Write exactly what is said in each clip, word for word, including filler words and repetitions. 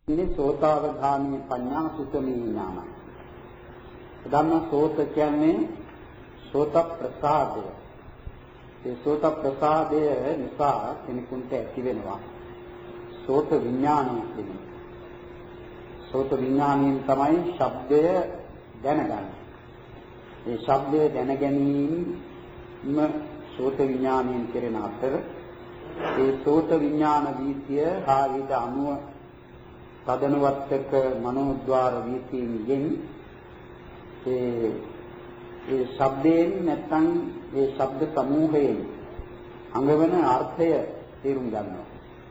ඉන්නේ සෝතාවධානී පඤ්ඤා සුතමී ඥාන. ධම්ම සෝත කියන්නේ සෝත ප්‍රසාදය. ඒ සෝත ප්‍රසාදය නිසා කෙනෙකුට ඇති වෙනවා සෝත විඥානය කියන්නේ. සෝත විඥාණයෙන් තමයි ශබ්දය දැනගන්නේ. ඒ ශබ්දය දැන ගැනීම සෝත විඥාණයෙන් කෙරෙන අතර ඒ සෝත විඥාන වීතිය හා ඊට අනුව පදනවත්තක මනෝද්වාර වීතියෙන් ඒ ඒ ශබ්දයෙන් නැත්නම් ඒ ශබ්ද සමූහයෙන් අඟවන අර්ථය තේරුම් ගන්නවා.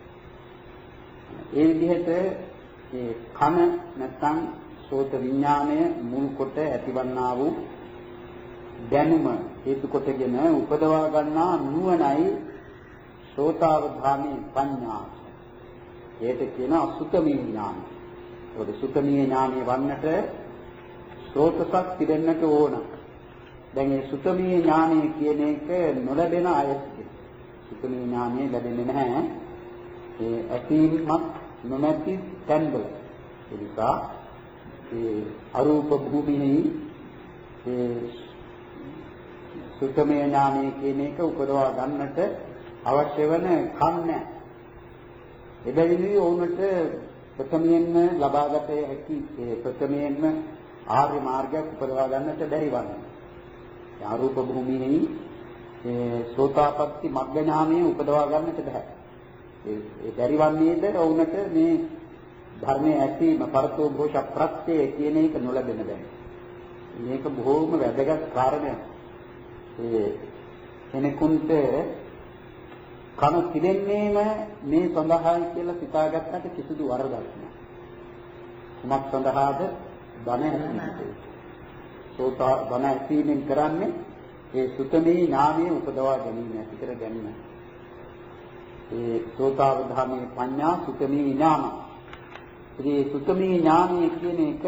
ඒ විදිහට ඒ කන නැත්නම් සෝත විඥාණය මුල් කොට ඇතිවන්නා වූ දැනුම හේතු කොටගෙන උපදවා ගන්නා නුවණයි සෝතාවධානී පඤ්ඤා. ඒකට කියන සුතමී ඥානය. ඒකට සුතමී ඥානය වන්නට සෝතසක් තිබෙන්නට ඕන. දැන් මේ සුතමී ඥානය කියන එක නොලැබෙන අයත් සුතමී ඥානය ලැබෙන්නේ නැහැ. ඒ ඇතිමත් නොමැති තැන්වල. ඒ නිසා ඒ අරූප භූමියේ ඒ සුතමී ඥානය කියන එක උපදවා ගන්නට අවශ්‍ය වෙන කන්නේ. එබැවින් ඕනට ප්‍රථමයෙන්ම ලබාගත හැකි ඒ ප්‍රථමයෙන්ම ආර්ය මාර්ගයක් උපදවා ගන්නට බැරි වන්නේ. ආරූප භූමියේ ඒ සෝතාපට්ටි මග්ග ඥානය උපදවා ගන්නට බෑ. ඒ ඒ බැරි වන්නේද ඕනට මේ ධර්මයේ ඇසීම පරතෝ භෝෂ ප්‍රත්‍ය කියන එක නොලැබෙන බෑ. මේක බොහෝම වැදගත් කාරණයක්. ඒ කෙනෙකුට කන පිළිෙන්නේම මේ සඳහායි කියලා සිතාගත්තට කිසිදු වරදක් නෑ. කුමක් සඳහාද? බණ ඇසීම. සෝතා බණ ඇසීමෙන් කරන්නේ ඒ සුතමේ ඥානය උපදවා ගැනීම, ඇති කර ගැනීම. ඒ සෝතාවධානී පඤ්ඤා සුතමේ ඥාන. ඉතින් සුතමේ ඥානය කියන එක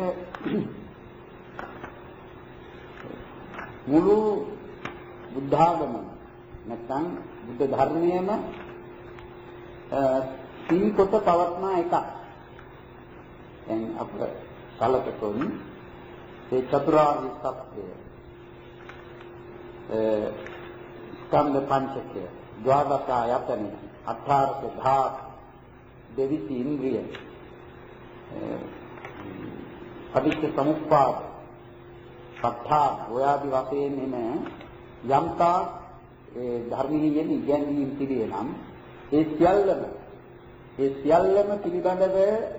මුළු බුද්ධාගම නැත්නම් බුද්ධ ධර්මයේම සීකොට පවත්නා එකක්. දැන් අප සලකතොන් ඒ චතුරාර්ය සත්‍ය ඒ ස්කන්ධ පංචකය ද්වාදස ආයතන අට්ඨාරක ධාත දෙවිසි ඉන්ද්‍රිය පටිච්ච සමුප්පාද සත්‍තා ඔයාදි වශයෙන් එන යම්තා ඒ ධර්මීයෙන් ඉගැන්වීම් පිළිවෙල නම් ඒ සියල්ලම ඒ සියල්ලම පිළිබඳව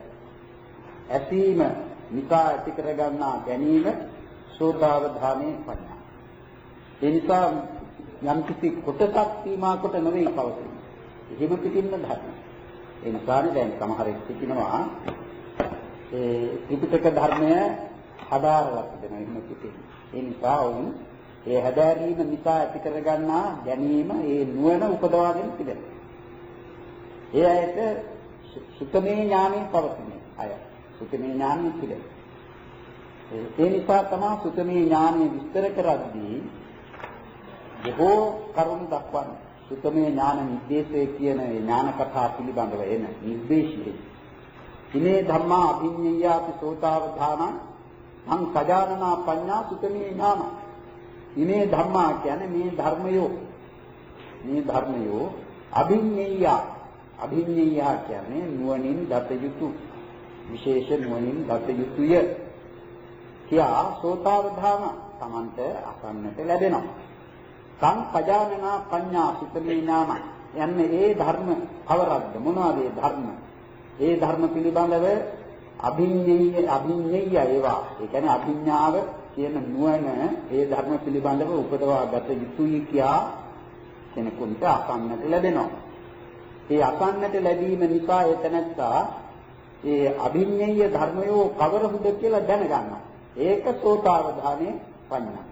ඇසීම නිසා ඇති කර ගන්නා ගැනීම සෝතාවධානී පඤ්ඤා. ඒ නිසා යම් කිසි කොටසක් සීමා කොට නොවේ පවතින. එහෙම පිටින්න ධර්ම. ඒ නිසානේ දැන් සමහරෙක් කියනවා ඒ ත්‍රිපිටක ධර්මය හදාරලා තිබෙනවා එහෙම පිටින්. ඒ නිසා වුන් ඒ හැදෑරීම නිසා ඇති කර ගන්නා ගැනීම ඒ නුවණ උපදවාගෙන තිබෙනවා. ඒ ඇයට සුතමේ ඥානෙ පවතින අය. සුතමේ ඥානෙ තිබෙනවා. ඒ නිසා තමයි සුතමේ ඥානෙ විස්තර කරද්දී බොහෝ කරුණු දක්වන්නේ. සුතමේ ඥාන නිर्देशය කියන ඒ ඥාන කතා පිළිබඳව එන නිर्देशය. ඉනේ ධම්මා අභිඤ්ඤයාති සෝතාවධාන සං සජානනා පඤ්ඤා සුතමේ ඥාන. ඉනේ ධම්මා කියන්නේ මේ ධර්මයෝ මේ ධර්මයෝ අභිඤ්ඤය අභිඤ්ඤය කියන්නේ නුවණින් දත යුතු විශේෂ නුවණින් දත යුතුය කියා සෝතාවධාන තමන්ට අසන්නට ලැබෙනවා. සංපජානනා පඤ්ඤා සුතමේ ඥාන යන්නේ ඒ ධර්ම කවරක්ද මොනවාද ඒ ධර්ම? ඒ ධර්ම පිළිබඳව අභිඤ්ඤය අභිඤ්ඤය ඒවා ඒ කියන්නේ අභිඥාව කියන නුවණ ඒ ධර්ම පිළිබඳව උපදවා ගත යුතුයි කියා කෙනෙකුට අසන්නට ලැබෙනවා. ඒ අසන්නට ලැබීම නිසා එතනත්තා ඒ අභිඤ්ඤය ධර්මයෝ කවරහුද කියලා දැනගන්නවා. ඒක සෝතාවධානයේ පඤ්ඤා.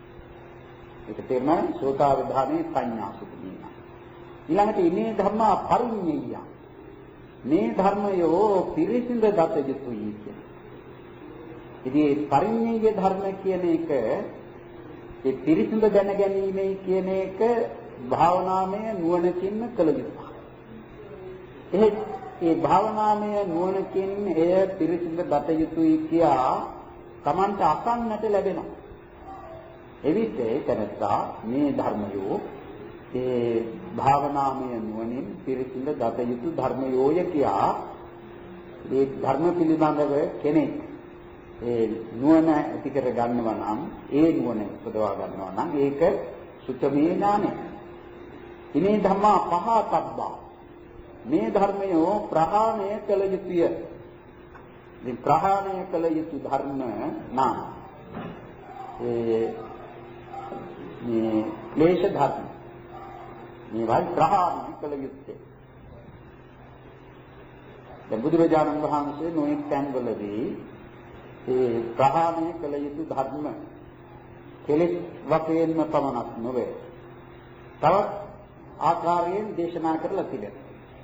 ඒක තේරුණා සෝතාවධානයේ පඤ්ඤා සුඛිනා. ඊළඟට ඉමේ ධම්මා පරිඤ්ඤය. මේ ධර්මයෝ පිරිසිඳ දත යුතුයි කියන. ඉතින් පරිඤ්ඤය ධර්ම කියන එක ඒ පිරිසිඳ දැන ගැනීමයි කියන එක භාවනාමය නුවණකින් කළ යුතුයි. ඒ ඒ භාවනාමය නුවණකින් එය පිරිසිදු දත යුතුයි කියා Tamanta අසන්නට ලැබෙනවා. එවිට එතනසා මේ ධර්මයෝ ඒ භාවනාමය නුවණින් පිරිසිදු දත යුතු ධර්මයෝය කියා මේ ධර්ම පිළිබඳව කෙනෙක් ඒ නුවණ ඇති කර ගන්නවා නම් ඒ නුවණ උපදවා ගන්නවා නම් ඒක සුතමේ ඥානය. ඉනේ ධම්මා පහතබ්බා මේ ධර්මයෝ ප්‍රහාණය කළ යුතුය. මේ ප්‍රහාණය කළ යුතු ධර්ම නම් ඒ මේ ක්ලේශ ධර්ම මේවා ප්‍රහාණය කළ යුත්තේ. දැන් බුදුරජාණන් වහන්සේ නොඑක් තැන්වලදී ඒ ප්‍රහාණය කළ යුතු ධර්ම කෙලෙස් වශයෙන්ම පමණක් නොවේ. තවත් ආකාරයෙන් දේශනා කරලා තිබෙනවා.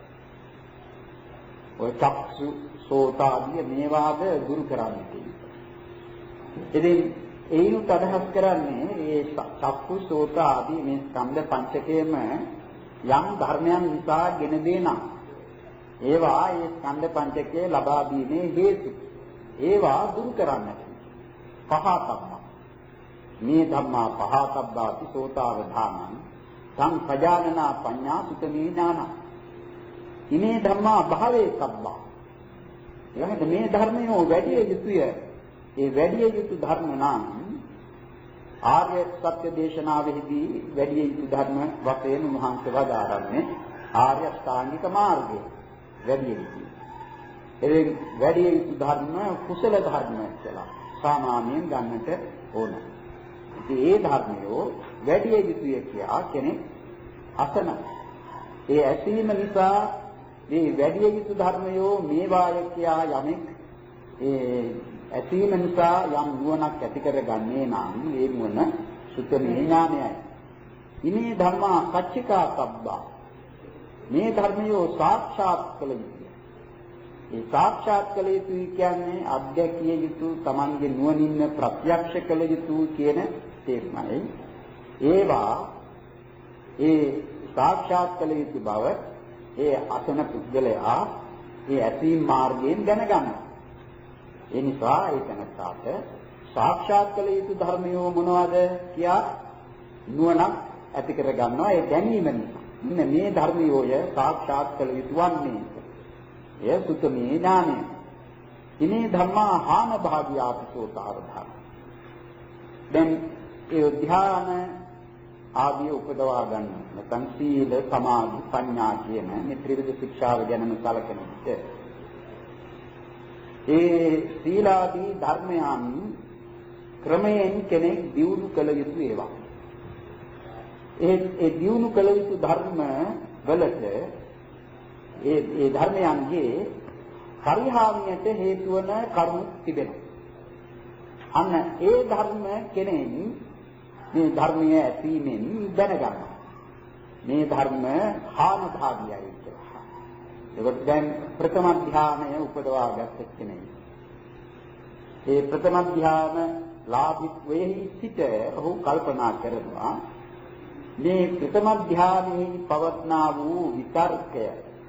ඔය චක්සු සෝතාදී මේවාද දුරු කරන්නේ තියෙනවා. ඉතින් ඒනුත් අදහස් කරන්නේ මේ චක්කු සෝත ආදී මේ ස්කන්ධ පංචකයේම යම් ධර්මයන් නිසා ගෙන දෙනා ඒවා ඒ ස්කන්ධ පංචකයේ ලබා දීමේ හේතු ඒවා දුරු කරන්නට පහතබ්බා මේ ධම්මා පහතබ්බාති සෝතාවධානං සංපජානනා පඤ්ඤා සුතමේ ඥාන ඉනේ ධම්මා භාවේ සබ්බා එහෙනම් මේ ධර්මයෝ වැඩි යුතුය. ඒ වැඩි යුතු ධර්ම නම් ආර්ය සත්‍ය දේශනාවෙහිදී වැඩි යුතු ධර්ම වශයෙන් උන්වහන්සේ වදාරන්නේ ආර්ය අෂ්ටාංගික මාර්ගය වැඩි යුතුයි. ඒ වැඩි යුතු ධර්ම කුසල ධර්ම කියලා සාමාන්‍යයෙන් ගන්නට ඕන. ඉතින් ඒ ධර්මයෝ වැඩි යුතුය කියලා කෙනෙක් අසන. ඒ ඇසීම නිසා මේ වැඩි යුතු ධර්මයෝ මේවාය කියා යමෙක් ඒ ඇසීම නිසා යම් නුවණක් ඇති කරගන්නේ නම් ඒ නුවණ සුතමේ ඥානයයි. ඉමේ ධර්මා සච්චිකා සබ්බා මේ ධර්මයෝ සාක්ෂාත් කළ යුතුය. ඒ සාක්ෂාත් කළ යුතුයි කියන්නේ අධ්‍යක්ෂිය යුතු Tamange නුවණින් ප්‍රත්‍යක්ෂ කළ යුතු කියන තේරුමයි. ඒවා ඒ සාක්ෂාත් කළ යුතු බව ඒ අසන පුද්ගලයා ඒ ඇසීම් මාර්ගයෙන් දැනගන්නවා. ඒ නිසා ඒ තනත්තාට සාක්ෂාත් කළ යුතු ධර්මයෝ මොනවද කියා නුවණක් ඇති කර ගන්නවා. ඒ දැනීම නිසා මෙන්න මේ ධර්මයෝය සාක්ෂාත් කළ යුතු වන්නේ. එය සුතමේ ඥානය. ඉනේ ධම්මා හාන භාග්‍යාපසෝතාවධාන. දැන් ඒ ධ්‍යාන ආදී උපදවා ගන්න නැත්නම් සීල සමාධි ප්‍රඥා කියන මේ ත්‍රිවිධ ශික්ෂාව ගැනම කලකන විට ඒ සීලාදී ධර්මයන් ක්‍රමයෙන් කෙනෙක් දියුණු කළ යුතු ඒවා. ඒ ඒ දියුණු කළ යුතු ධර්ම වලට ඒ ඒ ධර්මයන්ගේ පරිහානියට හේතු වන කරුණු තිබෙනවා. අන්න ඒ ධර්ම කෙනෙක් මේ ධර්මයේ ඇසීමෙන් දැනගන්නවා. මේ ධර්ම හාන භාගයයි කියලා. ඒකට දැන් ප්‍රථම ධානය උපදවා ගත්ත කෙනෙක්. ඒ ප්‍රථම ධාන ලාභිත්වයේ සිට ඔහු කල්පනා කරනවා මේ ප්‍රථම ධානයේ පවත්නා වූ විතර්කය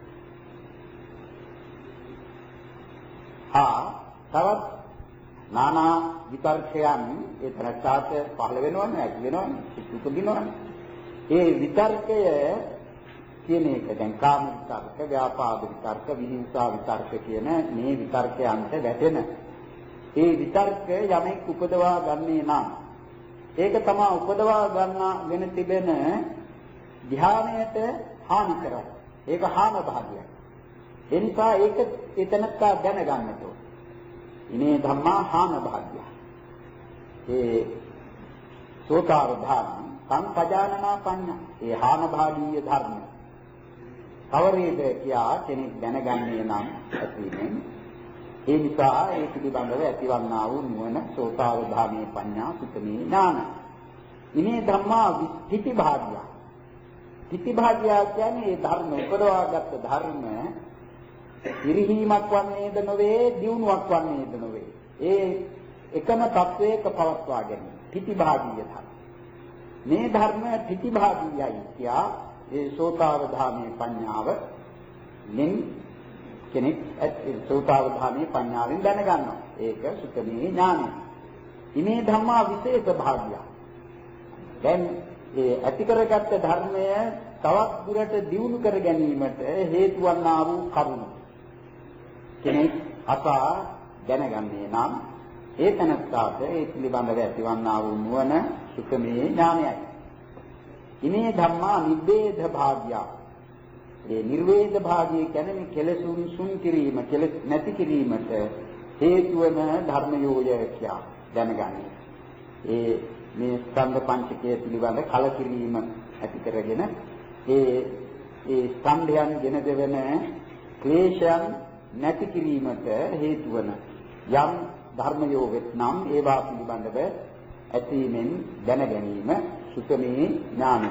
හා තවත් නානා විතර්කයන් ඒ තරකාට පහළ වෙනවනේ ඇති වෙනවනේ උපදිනවනේ. ඒ විතර්කය කියන එක දැන් කාම විතර්ක, ව්‍යාපාද විතර්ක, විහිංසා විතර්ක කියන මේ විතර්කයන්ට වැටෙන ඒ විතර්ක යමෙක් උපදවා ගන්නේ නම් ඒක තමයි උපදවා ගන්න වෙන තිබෙන ධ්‍යානයට හානි කරයි. ඒක හාන භාගයක්. ඒ නිසා ඒක එතනත්තා දැනගන්නට ඕන. ඉනේ ධම්මා හාන භාග්‍ය. ඒ සෝතාවධාන සංපජානනා පඤ්ඤා. ඒ හාන භාගීය ධර්ම. කවරේද කියා කෙනෙක් දැනගන්නේ නම් ඇතිවෙන්නේ. ඒ නිසා ඒ පිළිබඳව ඇතිවන්නා වූ නුවණ සෝතාවධානයේ පඤ්ඤා සුතමේ ඥාන. ඉනේ ධම්මා විත්‍ති භාග්‍ය. විත්‍ති භාග්‍ය කියන්නේ ධර්ම උපදවාගත් ධර්ම ඉරිහීමක් වන්නේද නොවේ, දියුණුවක් වන්නේද නොවේ. ඒ එකම තත්වයක පවත්වා ගැනීම ප්‍රතිභාගීය ධර්ම. මේ ධර්ම ප්‍රතිභාගීයයි කියා ඒ සෝතාවධානයේ පඤ්ඤාව ලින් කෙනෙක් සෝතාවධානයේ පඤ්ඤාවෙන් දැනගන්නවා. ඒක සුතමේ ඥානය. ඉමේ ධම්මා විශේෂ භාග්‍යය. දැන් ඒ ඇති කරගත්ත ධර්මය තවත් දුරට දියුණු කර ගැනීමට හේතු වන්නා වූ කරුණු. කෙනෙක් අසා දැනගන්නේ නම් ඒ තනත්තාට ඒ පිළිබඳව ඇතිවන්නා වූ නුවණ සුතමේ ඥානයයි. ඉමේ ධම්මා නිබ්බේධ භාග්‍යය. ඒ නිර්වේද භාගය කියන්නේ මේ කෙලෙසුන් සුන් කිරීම, කෙලෙස් නැති කිරීමට හේතු වන ධර්මයෝය කියා දැනගන්නේ. ඒ මේ ස්කන්ධ පංචකය පිළිබඳ කලකිරීම ඇති කරගෙන ඒ ඒ ස්කන්ධයන් ගෙන දෙවන ක්ලේශයන් නැති කිරීමට හේතු වන යම් ධර්මයෝ වෙත්නම් ඒවා පිළිබඳව ඇතිවීමෙන් දැන ගැනීම සුතමේ ඥානය.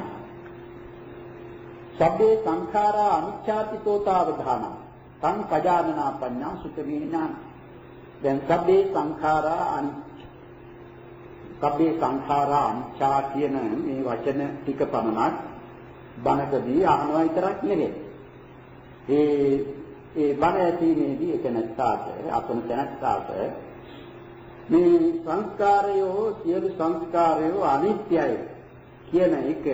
සබ්බේ සංඛාරා අනිච්ඡාතිතෝතාවධාන තං පජානනා පඤ්ඤා සුතමේ ඥාන. දැන් සබ්බේ සංඛාරා අනිච්ච සබ්බේ සංඛාරා අනිච්චා කියන මේ වචන ටික පමණක් බණකදී අහනවා විතරක් නෙවෙයි. ඒ ඒ බණ ඇසීමේදී එක නැත්තාට අපන තැනත්තාට මේ සංස්කාරයෝ සියලු සංස්කාරයෝ අනිත්‍යයි කියන එක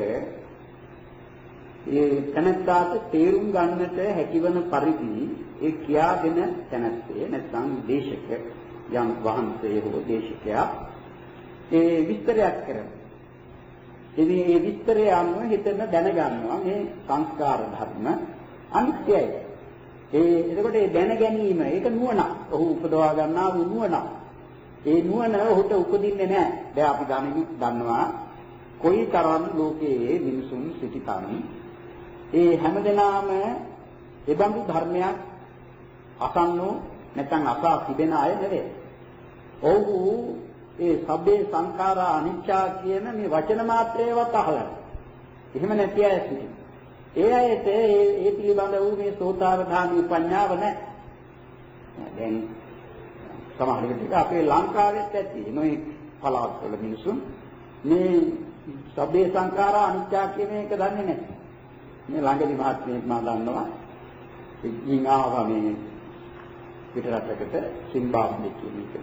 ඒ තැනත්තාට තේරුම් ගන්නට හැකිවන පරිදි ඒ කියාගෙන තැනත්තේ නැත්නම් දේශක යම් වහන්සේ හෝ දේශකයා ඒ විස්තරයක් කරනවා. ඉතින් මේ විස්තරය අනුව හිතන දැනගන්නවා මේ සංස්කාර ධර්ම අනිත්‍යයි. ඒ එතකොට ඒ දැන ගැනීම ඒක නුවණ. ඔහු උපදවා ගන්නා වූ නුවණ. ඒ නුවණ ඔහුට උපදින්නේ නැහැ. දැන් අපි දන්නවා කොයිතරම් ලෝකයේ මිනිසුන් සිටිතන් ඒ හැමදෙනාම එබඳු ධර්මයක් අසන්නෝ නැත්නම් අසා තිබෙන අය නෙවෙයි. ඔව්හු ඒ සබ්බේ සංඛාරා අනිච්චා කියන මේ වචන මාත්‍රේවත් අහලා. එහෙම නැති අය සිටින. ඒ අයට ඒ ඒ පිළිබඳ වූ මේ සෝතාවධානී පඤ්ඤාව නැහැ. දැන් සමහර විට අපේ ලංකාවෙත් ඇති මේ පළාත්වල මිනිසුන් මේ සබ්බේ සංඛාරා අනිච්චා කියන එක දන්නේ නැහැ. මේ ළඟදී මහත්මයෙක් මා දන්නවා ඉතින් ආවා මේ පිටරටකට සිම්බාබ්වේ කියන එකට.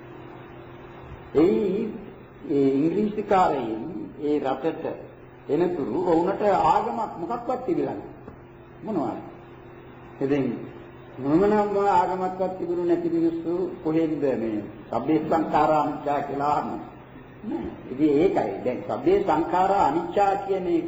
ඒ ඒ ඉංග්‍රීසි කාරයන් ඒ රටට එනතුරු වුණට ආගමක් මොකක්වත් තිබිලා නැහැ. මොනවද? ඉතින් මොනම ආගමක්වත් තිබුණු නැති මිනිස්සු කොහෙන්ද මේ සබ්බේ සංඛාරා අනිච්චා කියලා අහන්නේ? නෑ. ඉතින් ඒකයි. දැන් සබ්බේ සංඛාරා අනිච්චා කියන එක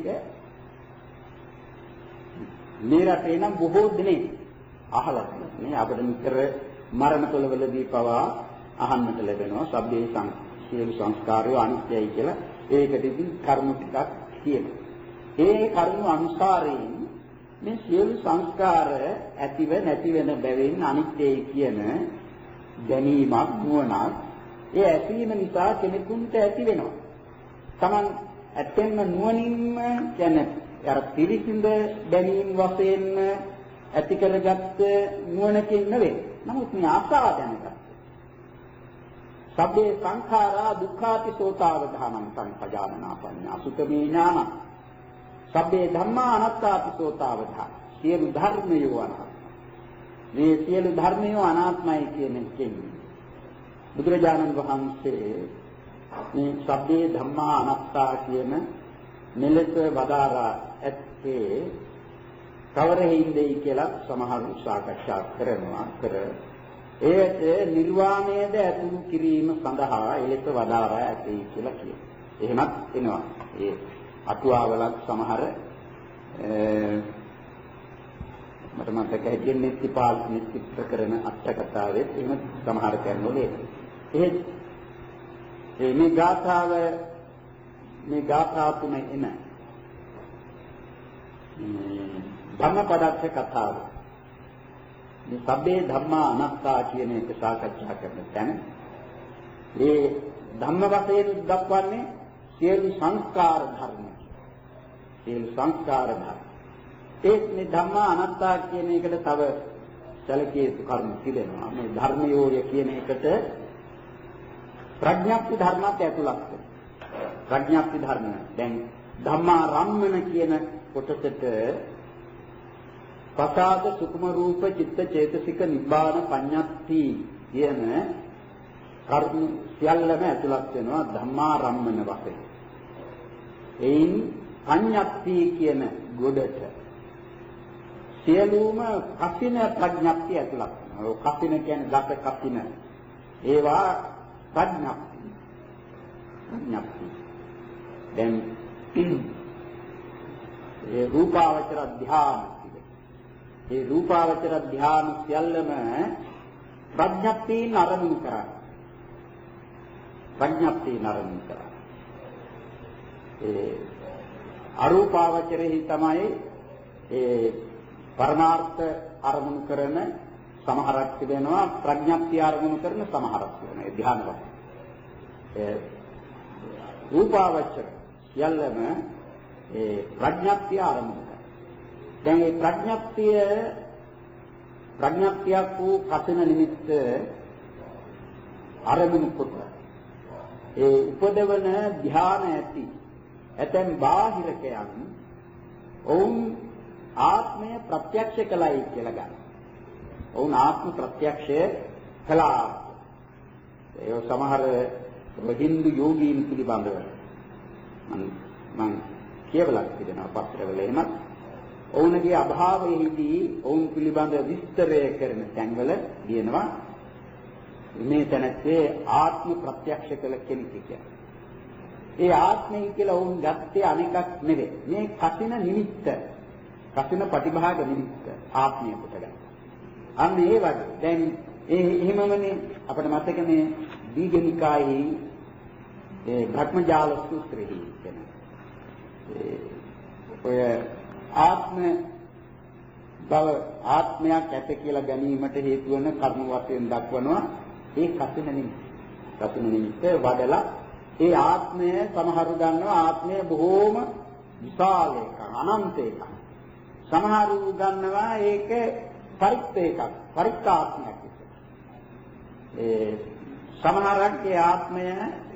මේ රටේ නම් බොහෝ දෙනෙක් අහලා තියෙනවා. අපිට නිතර මරණතොලවලදී පවා අහන්නට ලැබෙනවා සබ්බේ සියලු සංස්කාරය අනිත්‍යයි කියලා. ඒකට ඉතින් කර්ම ටිකක් කියනවා. ඒ කර්ම අනුසාරයෙන් මේ සියලු සංස්කාර ඇතිව නැති වෙන බැවින් අනිත්‍යයි කියන දැනීමක් නුවණක් ඒ ඇසීම නිසා කෙනෙකුට ඇති වෙනවා. Taman ඇත්තෙන්ම නුවණින්ම කියන්නේ අර පිළිසිඳ දැනීම වශයෙන් ඇති කරගත්ත නුවණකින් නෙවෙයි. නමුත් මේ ආසාව දැනගත්ත. සබ්බේ සංඛාරා දුක්ඛාති සෝතාවධානං සංපජානනා පඤ්ඤා සුතමේ ඥාන. සබ්බේ ධම්මා අනාත්තාති සෝතාවධාන. සියලු ධර්මයෝ අනාත්මයි. මේ සියලු ධර්මයෝ අනාත්මයි කියන එකෙන් බුදුරජාණන් වහන්සේ මේ සබ්බේ ධම්මා අනාත්තා කියන මෙලෙස වදාරා ඇත්තේ කවරෙහිඳයි කියලා සමහරු සාකච්ඡා කරනවා කර ඒත් නිර්වාණයද ඇතුළු කිරීම සඳහා එලෙස වදාරා ඇතේ කියලා කියනවා. එහෙමත් එනවා. ඒ අටුවාවලත් සමහර මට මතක හිටින්නේ නිත්‍යපාල නිත්‍ය කරන අට කතාවේ එහෙම සමහර කරනවල ඒක. ඒ මේ ගාථාව මේ ගාථා තුන එන ධම්මපදච්ච කතාව මේ සබ්බේ ධම්මා අනාත්තා කියන එක සාකච්ඡා කරන තැන මේ ධම්ම වශයෙන් දක්වන්නේ සියලු සංස්කාර ධර්ම. සියලු සංස්කාර ධර්ම. ඒත් මේ ධම්මා අනාත්තා කියන එකට තව සැලකිය යුතු කරුණු තිබෙනවා. මේ ධර්මයෝය කියන එකට ප්‍රඥාප්ති ධර්මات ඇතුළත් වෙනවා. ප්‍රඥාප්ති ධර්ම. දැන් ධම්මා රම්මන කියන කොටසට ප්‍රසාද සුකුම රූප චිත්ත චේතසික නිබ්බාන පඤ්ඤාති කියන කර්ම සියල්ලම ඇතුළත් වෙනවා ධම්මාරම්මන වශයෙන්. එයින් පඤ්ඤාති කියන ගොඩට සියලුම කසින ප්‍රඥප්ති ඇතුළත් වෙනවා. ඔය කසින කියන්නේ ගත කසින. ඒවා ප්‍රඥප්ති. ප්‍රඥප්ති. දැන් ඒ රූපාවචර ධ්‍යාන ඒ රූපාවචර ධ්‍යාන සියල්ලම ප්‍රඥප්තිය නරමුණු කරා. ප්‍රඥප්තිය නරමුණු කරා. ඒ අරූපාවචරෙහි තමයි ඒ පරමාර්ථ අරමුණු කරන සමහරක් තිබෙනවා ප්‍රඥප්තිය අරමුණු කරන සමහරක් තිබෙනවා. ඒ ධ්‍යාන වල. ඒ රූපාවචර සියල්ලම ඒ ප්‍රඥප්තිය ආරම්භ කරනවා. දැන් මේ ප්‍රඥප්තිය ප්‍රඥප්තියක් වූ කසින නිමිත්ත ආරම්භ කොට ඒ උපදවන ධ්‍යාන ඇති ඇතැම් බාහිරකයන් ඔවුන් ආත්මය ප්‍රත්‍යක්ෂ කළයි කියලා ගන්න. ඔවුන් ආත්ම ප්‍රත්‍යක්ෂය කළා. ඒ සමහර හින්දු යෝගීන් පිළිබඳව මම මම කියවලා තිබෙනවා පත්‍රවල එහෙමත් ඔවුන්ගේ අභාවයේදී ඔවුන් පිළිබඳ විස්තරය කරන තැන්වල කියනවා මේ තැනත්තේ ආත්ම ප්‍රත්‍යක්ෂ කළ කෙනෙක් කියලා. ඒ ආත්මය කියලා ඔවුන් ගත්තේ අනිකක් නෙවෙයි. මේ කසින නිමිත්ත, කසින ප්‍රතිභාග නිමිත්ත ආත්මය කොට ගන්න. අන්න ඒ වගේ. දැන් ඒ එහෙමමනේ අපිට මතකනේ දීඝනිකායේ ඒ භ්‍රමජාල සූත්‍රෙහි කියන ඒ ඔය ආත්ම බව ආත්මයක් ඇත කියලා ගැනීමට හේතු වන කර්ම වශයෙන් දක්වනවා ඒ කසින නිමිත්ත. කසින නිමිත්ත වඩලා ඒ ආත්මය සමහරු ගන්නවා ආත්මය බොහෝම විශාල එකක් අනන්ත එකක්. සමහරු ගන්නවා ඒක පරිත්ත එකක් පරිත්ත ආත්මයක්. ඒ සමහරක්ගේ ආත්මය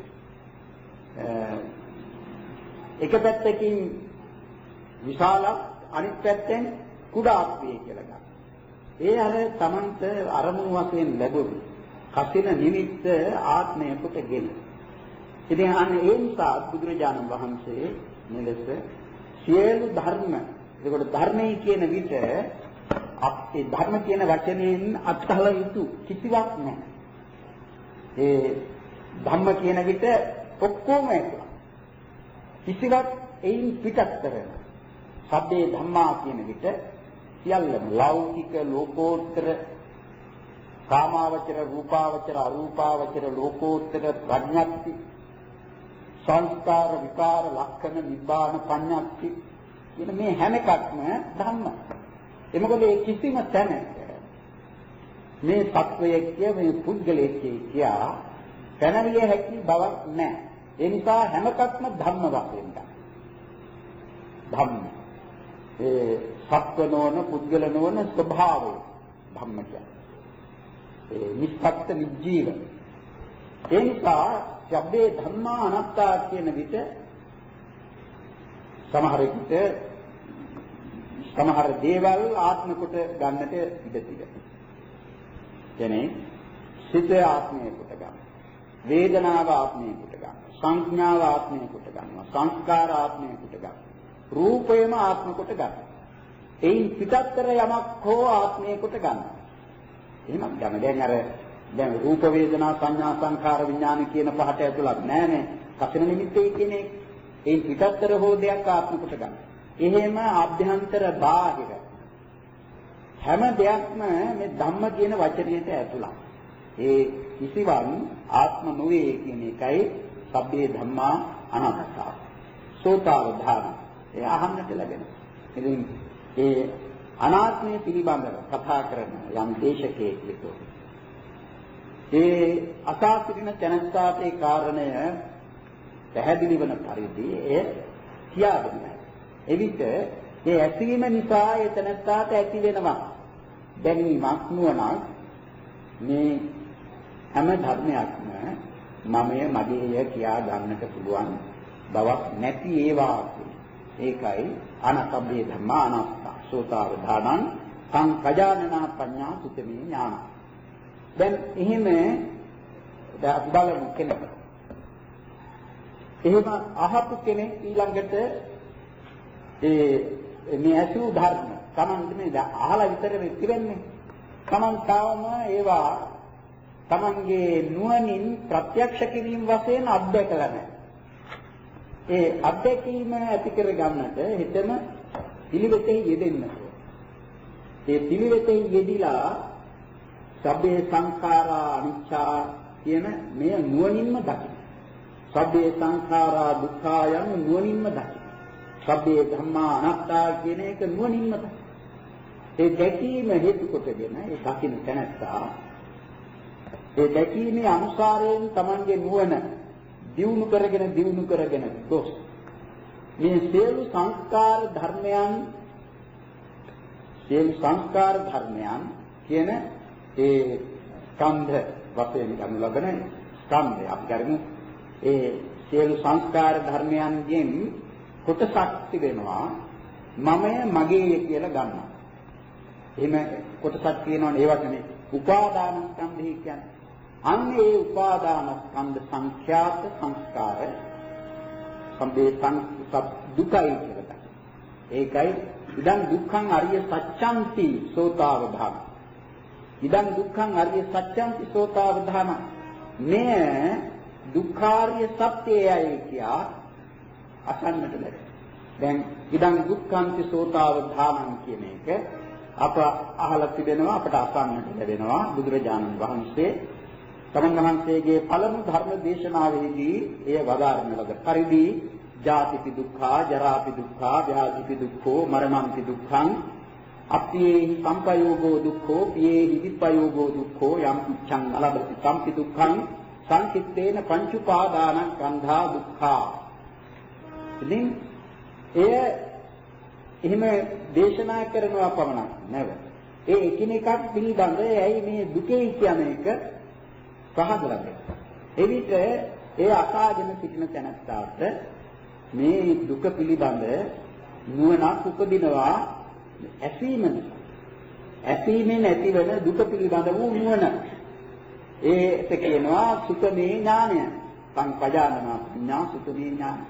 එක පැත්තකින් විශාල අනිත් පැත්තෙන් කුඩා ආත්මය කියලා ගන්න. ඒ අර තමන්ට අරමුණු වශයෙන් ලැබුණු කසින නිමිත්ත ආත්මය කොටගෙන. ඉතින් අන්න ඒ නිසා බුදුරජාණන් වහන්සේ මෙලෙස සියලු ධර්ම ඒකට ධර්මයේ කියන විට අපේ ධර්ම කියන වචනයෙන් අත්හල යුතු කිසිවක් නැහැ. ඒ ධම්ම කියන විට ඔක්කොම එක. කිසිවක් එයින් පිටත්තර සබ්බේ ධම්මා කියන විට සියල්ලම ලෞකික ලෝකෝත්තර කාමාවචර රූපාවචර අරූපාවචර ලෝකෝත්තර ප්‍රඥප්ති සංස්කාර විකාර ලක්ෂණ නිබ්බාන පඤ්ඤප්ති කියන මේ හැම එකක්ම ධම්ම. ඒ මොකද මේ කිසිම තැනක මේ සත්වයේ කිය මේ පුද්ගලයේ කියා පැනවිය හැකි බවක් නැහැ. ඒ නිසා හැම එකක්ම ධම්ම වශයෙන් ගන්න. ධම්ම. ඒ සත්ව නොවන පුද්ගල නොවන ස්වභාවය ධම්ම කියන්නේ. ඒ නිස්සත්ත්‍ය නිජීව. ඒ නිසා සබ්බේ ධම්මා අනාත්තා කියන විට සමහර විට සමහර දේවල් ආත්ම කොට ගන්නට ඉඩ තිබෙනවා. කියන්නේ සිත ආත්මය කොට ගන්න. වේදනාව ආත්මය කොට ගන්න. සංඥාව ආත්මය කොට ගන්නවා. සංස්කාර ආත්මය කොට ගන්න. රූපයම ආත්ම කොට ගන්න. එයින් පිටත්තර යමක් හෝ ආත්මය කොට ගන්න. එහෙනම් ගන්න දැන් අර දැන් රූප වේදනා සංඥා සංඛාර විඥාන කියන පහට ඇතුළත් නෑනේ. කසින නිමිත්තේ කියන්නේ එයින් පිටත්තර හෝ දෙයක් ආත්ම කොට ගන්න. එහෙම අභ්‍යන්තර බාහිර හැම දෙයක්ම මේ ධම්ම කියන වචනයට ඇතුළත්. ඒ කිසිවන් ආත්ම නොවේ කියන එකයි සබ්බේ ධම්මා අනාත්තා. සෝතාවධාන. ඒ අහන්නට ලැබෙනවා. ඉතින් ඒ අනාත්මය පිළිබඳව කතා කරන යම් දේශකයෙක් විතෝ. ඒ අසාසිරින තැනස්ථාට ඒ කාරණය පැහැදිලි වන පරිදි එය කියා දෙනවා. එවිට ඒ ඇතිවීම නිසා ඒ තැනස්ථාට ඇති වෙනවා. දැනීමක් නුවණක් මේ හැම ධර්මයක්ම මමය මගේය කියා ගන්නට පුළුවන් බවක් නැති ඒවා. ඒකයි අනසබ්බේ ධම්මා අනාත්තා. සෝතාවධානං සංකජානනා පඤ්ඤා සුතමේ ඥාන. දැන් එහෙම බලමු කෙනෙක්. එහෙම අහපු කෙනෙක් ඊළඟට ඒ මේ අසු ධර්ම Taman මේ අහලා විතර වෙන්නේ. Taman තාම ඒවා Tamanගේ නුවණින් ප්‍රත්‍යක්ෂ කිරීම වශයෙන් අත්දැකලා නැහැ. ඒ අත්දැකීම ඇති කර ගන්නට හිතම පිළිවෙතේ යෙදෙන්න. ඒ පිළිවෙතේ යෙදිලා සබ්බේ සංඛාරා අනිච්චා කියන මේ නුවණින්ම දකින්න. සබ්බේ සංඛාරා දුක්ඛා යන නුවණින්ම දකින්න. සබ්බේ ධම්මා අනාත්තා කියන එක නුවණින්ම දකින්න. ඒ දැකීම හේතු කොටගෙන ඒ දකින්න තැනත්තා ඒ දැකීමේ අනුසාරයෙන් Tamanගේ නුවණ දියුණු කරගෙන දියුණු කරගෙන ගොස් මේ සියලු සංස්කාර ධර්මයන් සියලු සංස්කාර ධර්මයන් කියන ඒ ස්කන්ධ වශයෙන් ගනු ලබන ස්කන්ධය අපි කරමු ඒ සියලු සංස්කාර ධර්මයන්ගෙන් කොටසක් තිබෙනවා මමය මගේ කියලා ගන්නවා. එහෙම කොටසක් තියෙනවනේ ඒවට මේ උපාදාන ස්කන්ධය කියන්නේ. අන්න ඒ උපාදාන ස්කන්ධ සංඛ්‍යාත සංස්කාර සම්බේ සංසප් දුකයි කියලා. ඒකයි ඉදන් දුක්ඛං අරිය සත්‍යන්ති සෝතාවධාන. ඉදන් දුක්ඛං අරිය සත්‍යන්ති සෝතාවධාන. මේ දුක්ඛාරිය සත්‍යයයි කියා අසන්නට ලැබෙනවා. දැන් ඉදන් දුක්ඛන්ති සෝතාවධානං කියන එක අප අහලා තිබෙනවා අපට අසන්නට ලැබෙනවා බුදුරජාණන් වහන්සේ තමන් වහන්සේගේ පළමු ධර්ම දේශනාවේදී එය වදාරන ලද පරිදි ජාතිපි දුක්ඛා ජරාපි දුක්ඛා ව්‍යාධිපි දුක්ඛෝ මරණම්පි දුක්ඛං අප්පියේහි සම්පයෝගෝ දුක්ඛෝ පියේහි විපයෝගෝ දුක්ඛෝ යම් පිච්ඡං අලබති සම්පි දුක්ඛං සංකිට්ඨේන පංච උපාදානං කන්ධා දුක්ඛා. ඉතින් එය එහෙම දේශනා කරනවා පමණක් නෙවෙයි. ඒ එකිනෙකක් පිළිබඳ ඇයි මේ දුකේ කියන එක පහදලා දෙනවා. එවිට ඒ අසාගෙන සිටින තැනට මේ දුක පිළිබඳ නුවණක් උපදිනවා ඇසීම නිසා. ඇසීමෙන් ඇතිවන දුක පිළිබඳ වූ නුවණ. ඒත් කියනවා සුතමේ ඥානය. සංපජානනා ඥා සුතමේ ඥාන.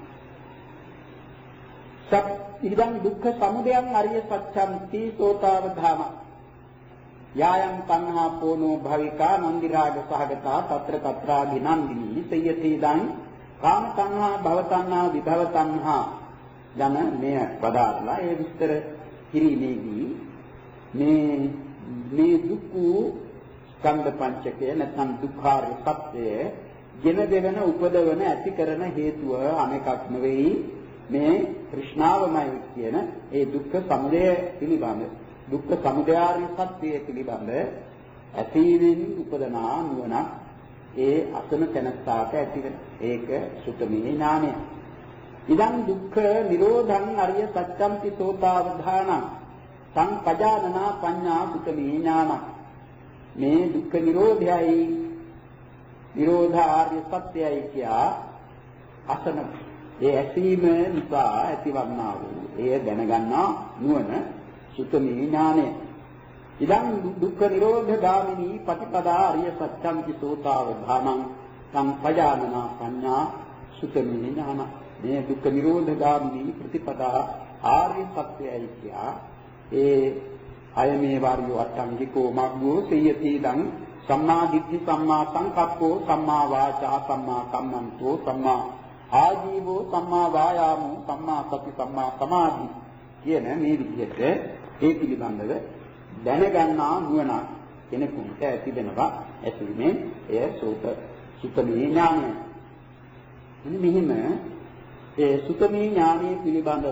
සත් ඉදන් දුක්ඛ සමුදයං අරිය සත්‍යන්ති සෝතාවධාන. යායන් තණ්හා පෝනෝ භවිකා නන්දිරාග සහගතා తත්‍ර తත්‍රා විනන්දිනී සයති දං කාම තණ්හා භව තණ්හා විභව තණ්හා යන මෙය වදාළා. ඒ විස්තර කිරීමේදී මේ මේ දුක්ඛ ස්කන්ධ පංචකය නැත්නම් දුක්ඛාරිය සත්‍යය ගෙන දෙවන උපදවන ඇති කරන හේතුව අනෙකක් නෙවෙයි මේ තෘෂ්ණාවමයි කියන ඒ දුක්ඛ සමුදය පිළිබඳ දුක්ඛ සමුදයාරිය සත්‍යය පිළිබඳ ඇතිවෙන උපදනා නුවණ ඒ අසන තැනස්සාට ඇති වෙන ඒක සුතමේ ඥානය. ඉදන් දුක්ඛ නිරෝධං අරිය සත්‍යම්පි සෝතාවධාන සංපජානනා පඤ්ඤා සුතමේ ඥාන. මේ දුක්ඛ නිරෝධයයි නිරෝධාර්ය සත්‍යයයි කියා අසන ඒ ඇසීම නිසා ඇතිවන්නා වූ එය දැනගන්නා නුවණ සුතමේ ඥානය. ඉදන් දුක්ඛ නිරෝධ ගාමිනී පටිපදා අරිය සත්‍යම්පි සෝතාවධානං සංපජානනා පඤ්ඤා සුතමේ ඥාන. මේ දුක්ඛ නිරෝධ ගාමිනී ප්‍රතිපදා ආර්ය සත්‍යයයි කියා ඒ අයමේ වාරියෝ අට්ඨංගිකෝ මග්ගෝ සේයති දං සම්මා දිට්ඨි සම්මා සංකප්පෝ සම්මා වාචා සම්මා කම්මන්තෝ සම්මා ආජීවෝ සම්මා වායාමෝ සම්මා සති සම්මා සමාධි කියන මේ විදිහට ඒ පිළිබඳව දැනගන්නා නුවණ කෙනෙකුට ඇති වෙනවා. ඇතිවීමෙන් එය සෝත සුතමේ ඥානය. එනි මෙහිම ඒ සුතමේ ඥානය පිළිබඳව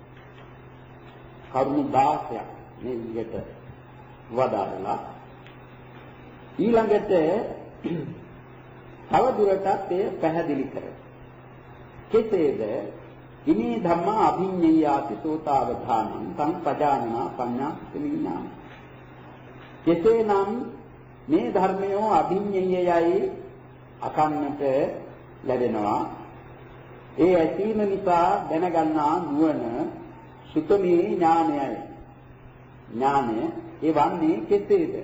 කරුණු දහසක් මේ විදිහට වදාරලා ඊළඟට තව දුරටත් එය පැහැදිලි කරනවා. කෙසේද ඉමේ ධම්මා අභිඤ්ඤයාති සෝතාවධානං සංපජානනා පඤ්ඤා සුතමේඥාන. කෙසේනම් මේ ධර්මයෝ අභිඤ්ඤයයි අකන්නට ලැබෙනවා. ඒ ඇසීම නිසා දැනගන්නා නුවණ සුතමේ ඥානයයි. ඥානය ඒ වන්නේ කෙසේද?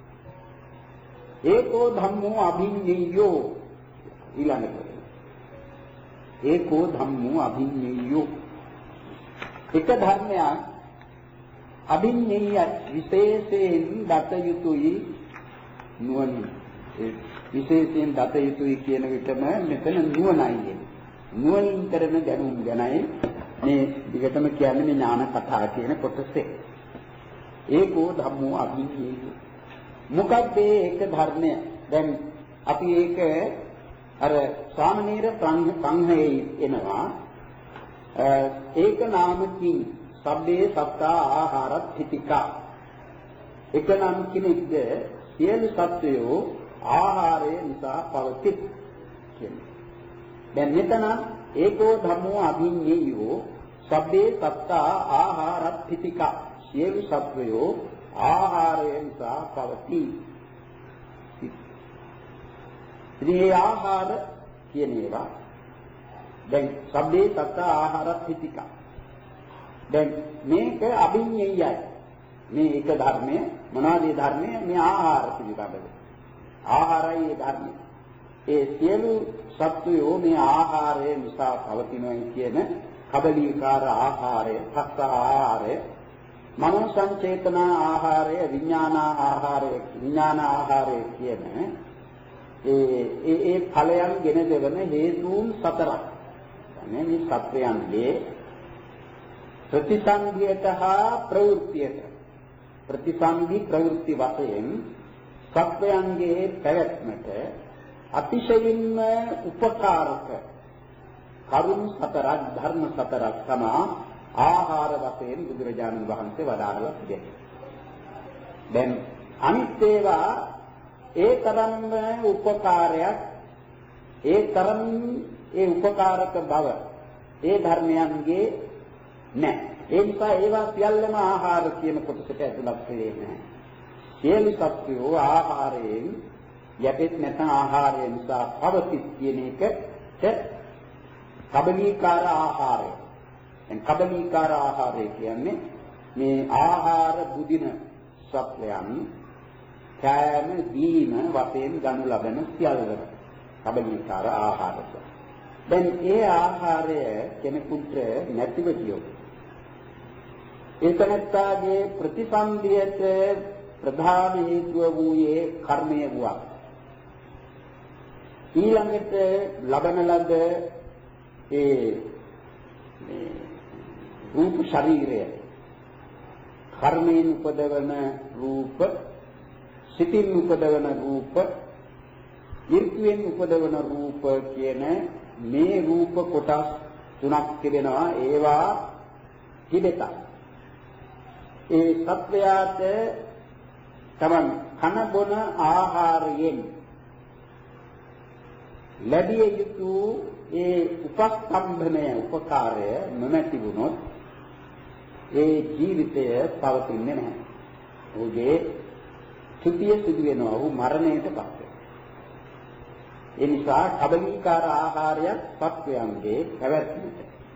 ඒකෝ ධම්මෝ අභිඤ්ඤයෝ ඊළඟට ඒකෝ ධම්මෝ අභිඤ්ඤයෝ එක ධර්මයක් අභිඤ්ඤය විශේෂයෙන් දත යුතුයි නුවණින්. ඒ විශේෂයෙන් දත යුතුයි කියන විටම මෙතන නුවණයි කියන්නේ. නුවණින් කරන දැනුම් ගැනයි මේ විගතම කියන්නේ මේ ඥාන කතා කියන කොටසේ. ඒකෝ ධම්මෝ අභිඤ්ඤයෝ. මොකක්ද ඒක ධර්මය? දැන් අපි ඒක අර සාමනීර සංහයේ එනවා. ඒක නාමකින් සබ්බේ සත්තා ආහාරත් හිතිකා. එක නම් කෙනෙක්ද සියලු සත්වයෝ ආහාරය නිසා පවතිත් කියන්නේ. දැන් මෙතන ඒකෝ ධම්මෝ අභිඤ්ඤයෝ සබ්බේ සත්තා ආහාරත් හිතිකා. සියලු සත්වයෝ ආහාරය නිසා පවතී. ඉතින් මේ ආහාර කියන ඒවා දැන් සබ්බේ සත්තා ආහාරත් හිතිකා. දැන් මේක අභිඤ්ඤයයි. මේ එක ධර්මය මොනවාද මේ ධර්මය? මේ ආහාර පිළිබඳව. ආහාරයි මේ ධර්මය. ඒ සියලු සත්වයෝ මේ ආහාරය නිසා පවතිනයි කියන කබලීකාර ආහාරය, සත්ත ආහාරය, මනෝ සංචේතන ආහාරය, විඥාන ආහාරය, විඥාන ආහාරය කියන ඒ ඒ ඒ ඵලයන් ගෙන දෙවන හේතුන් සතරක්. يعني මේ සත්වයන්ගේ ප්‍රතිසන්දියට හා ප්‍රවෘත්තියට ප්‍රතිසන්දි ප්‍රවෘත්ති වශයෙන් සත්වයන්ගේ පැවැත්මට අතිශයින්ම උපකාරක කරුණු සතරක් ධර්ම සතරක් තමයි ආහාර වශයෙන් බුදුරජාණන් වහන්සේ වදාරලා තිබෙනවා. දැන් අනිත් ඒවා ඒ තරම්ම උපකාරයක් ඒ තරම් ඒ උපකාරක බව ඒ ධර්මයන්ගේ නැහැ. ඒ නිසා ඒවා සියල්ලම ආහාර කියන කොටසට ඇතුළත් වෙන්නේ නැහැ. සියලු සත්වෝ ආහාරයෙන් යැපෙත් නැත්නම් ආහාරය නිසා පවතිත් කියන එකට කබලීකාර ආහාරය. දැන් කබලීකාර ආහාරය කියන්නේ මේ ආහාර බුදින සත්වයන් කෑම දීම වශයෙන් ගනු ලබන සියල්ලම කබලීකාර ආහාරය. දැන් ඒ ආහාරය කෙනෙකුට නැතිව ගියොත් ඒ තනත්තාගේ ප්‍රතිසන්දියට ප්‍රධාන හේතුව වූයේ කර්මය වුණා. ඊළඟට ලබන ලද ඒ මේ රූප ශරීරය කර්මයෙන් උපදවන රූප, සිතින් උපදවන රූප, ඍතුයෙන් උපදවන රූප කියන මේ රූප කොටස් තුනක් තිබෙනවා. ඒවා හිදෙත. ඒ සත්වයාට තමන් කන බොන ආහාරයෙන් ලැබිය යුතු ඒ උපස්තම්භනය උපකාරය නොමැති වුණොත් ඒ ජීවිතය පවතින්නේ නැහැ. ඔහුගේ චුතිය සිදු වෙනවා. ඔහු මරණයටපත් වෙනවා. ඒ නිසා කබලීකාර ආහාරයක් සත්වයන්ගේ පැවැත්මට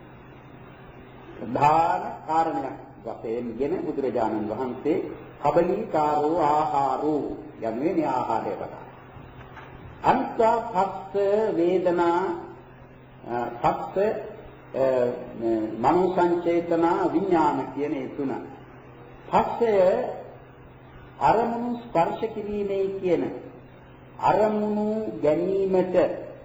ප්‍රධාන කාරණයක් වශයෙන්ගෙන බුදුරජාණන් වහන්සේ කබලීකාරෝ ආහාරෝ යන්නේ මේ ආහාරය වඩා. අන්තා පස්ස වේදනා පස්ස මනෝ සංචේතන විඥාන කියන ඒ තුන. පස්සය අරමුණු ස්පර්ශ කිරීමේ කියන අරමුණු ගැනීමට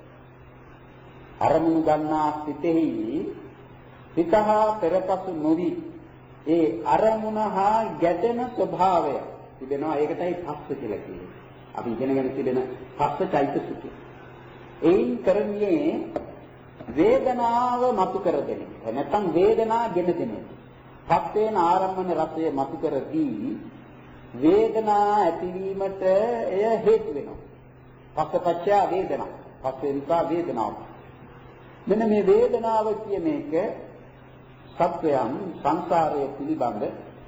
අරමුණු ගන්නා සිතෙහි සිතහා පෙරපසු නොවි ඒ අරමුණ හා ගැටෙන ස්වභාවය තිබෙනවා. ඒකටයි පස්ස කියලා කියන්නේ. අපි ඉගෙනගෙන තිබෙන පස්ස චෛතසිකය. එයින් කරන්නේ වේදනාව මතු කර දෙන එක. නැත්නම් වේදනා ගෙන දෙන එක. පස්සේන ආරම්මන රසය මතු කර දී වේදනා ඇතිවීමට එය හේතු වෙනවා. පස්සපච්චය වේදනා. පස්සේ නිසා වේදනාව. මෙන්න මේ වේදනාව කියන එක සත්වයන් සංසාරයේ පිළිබඳ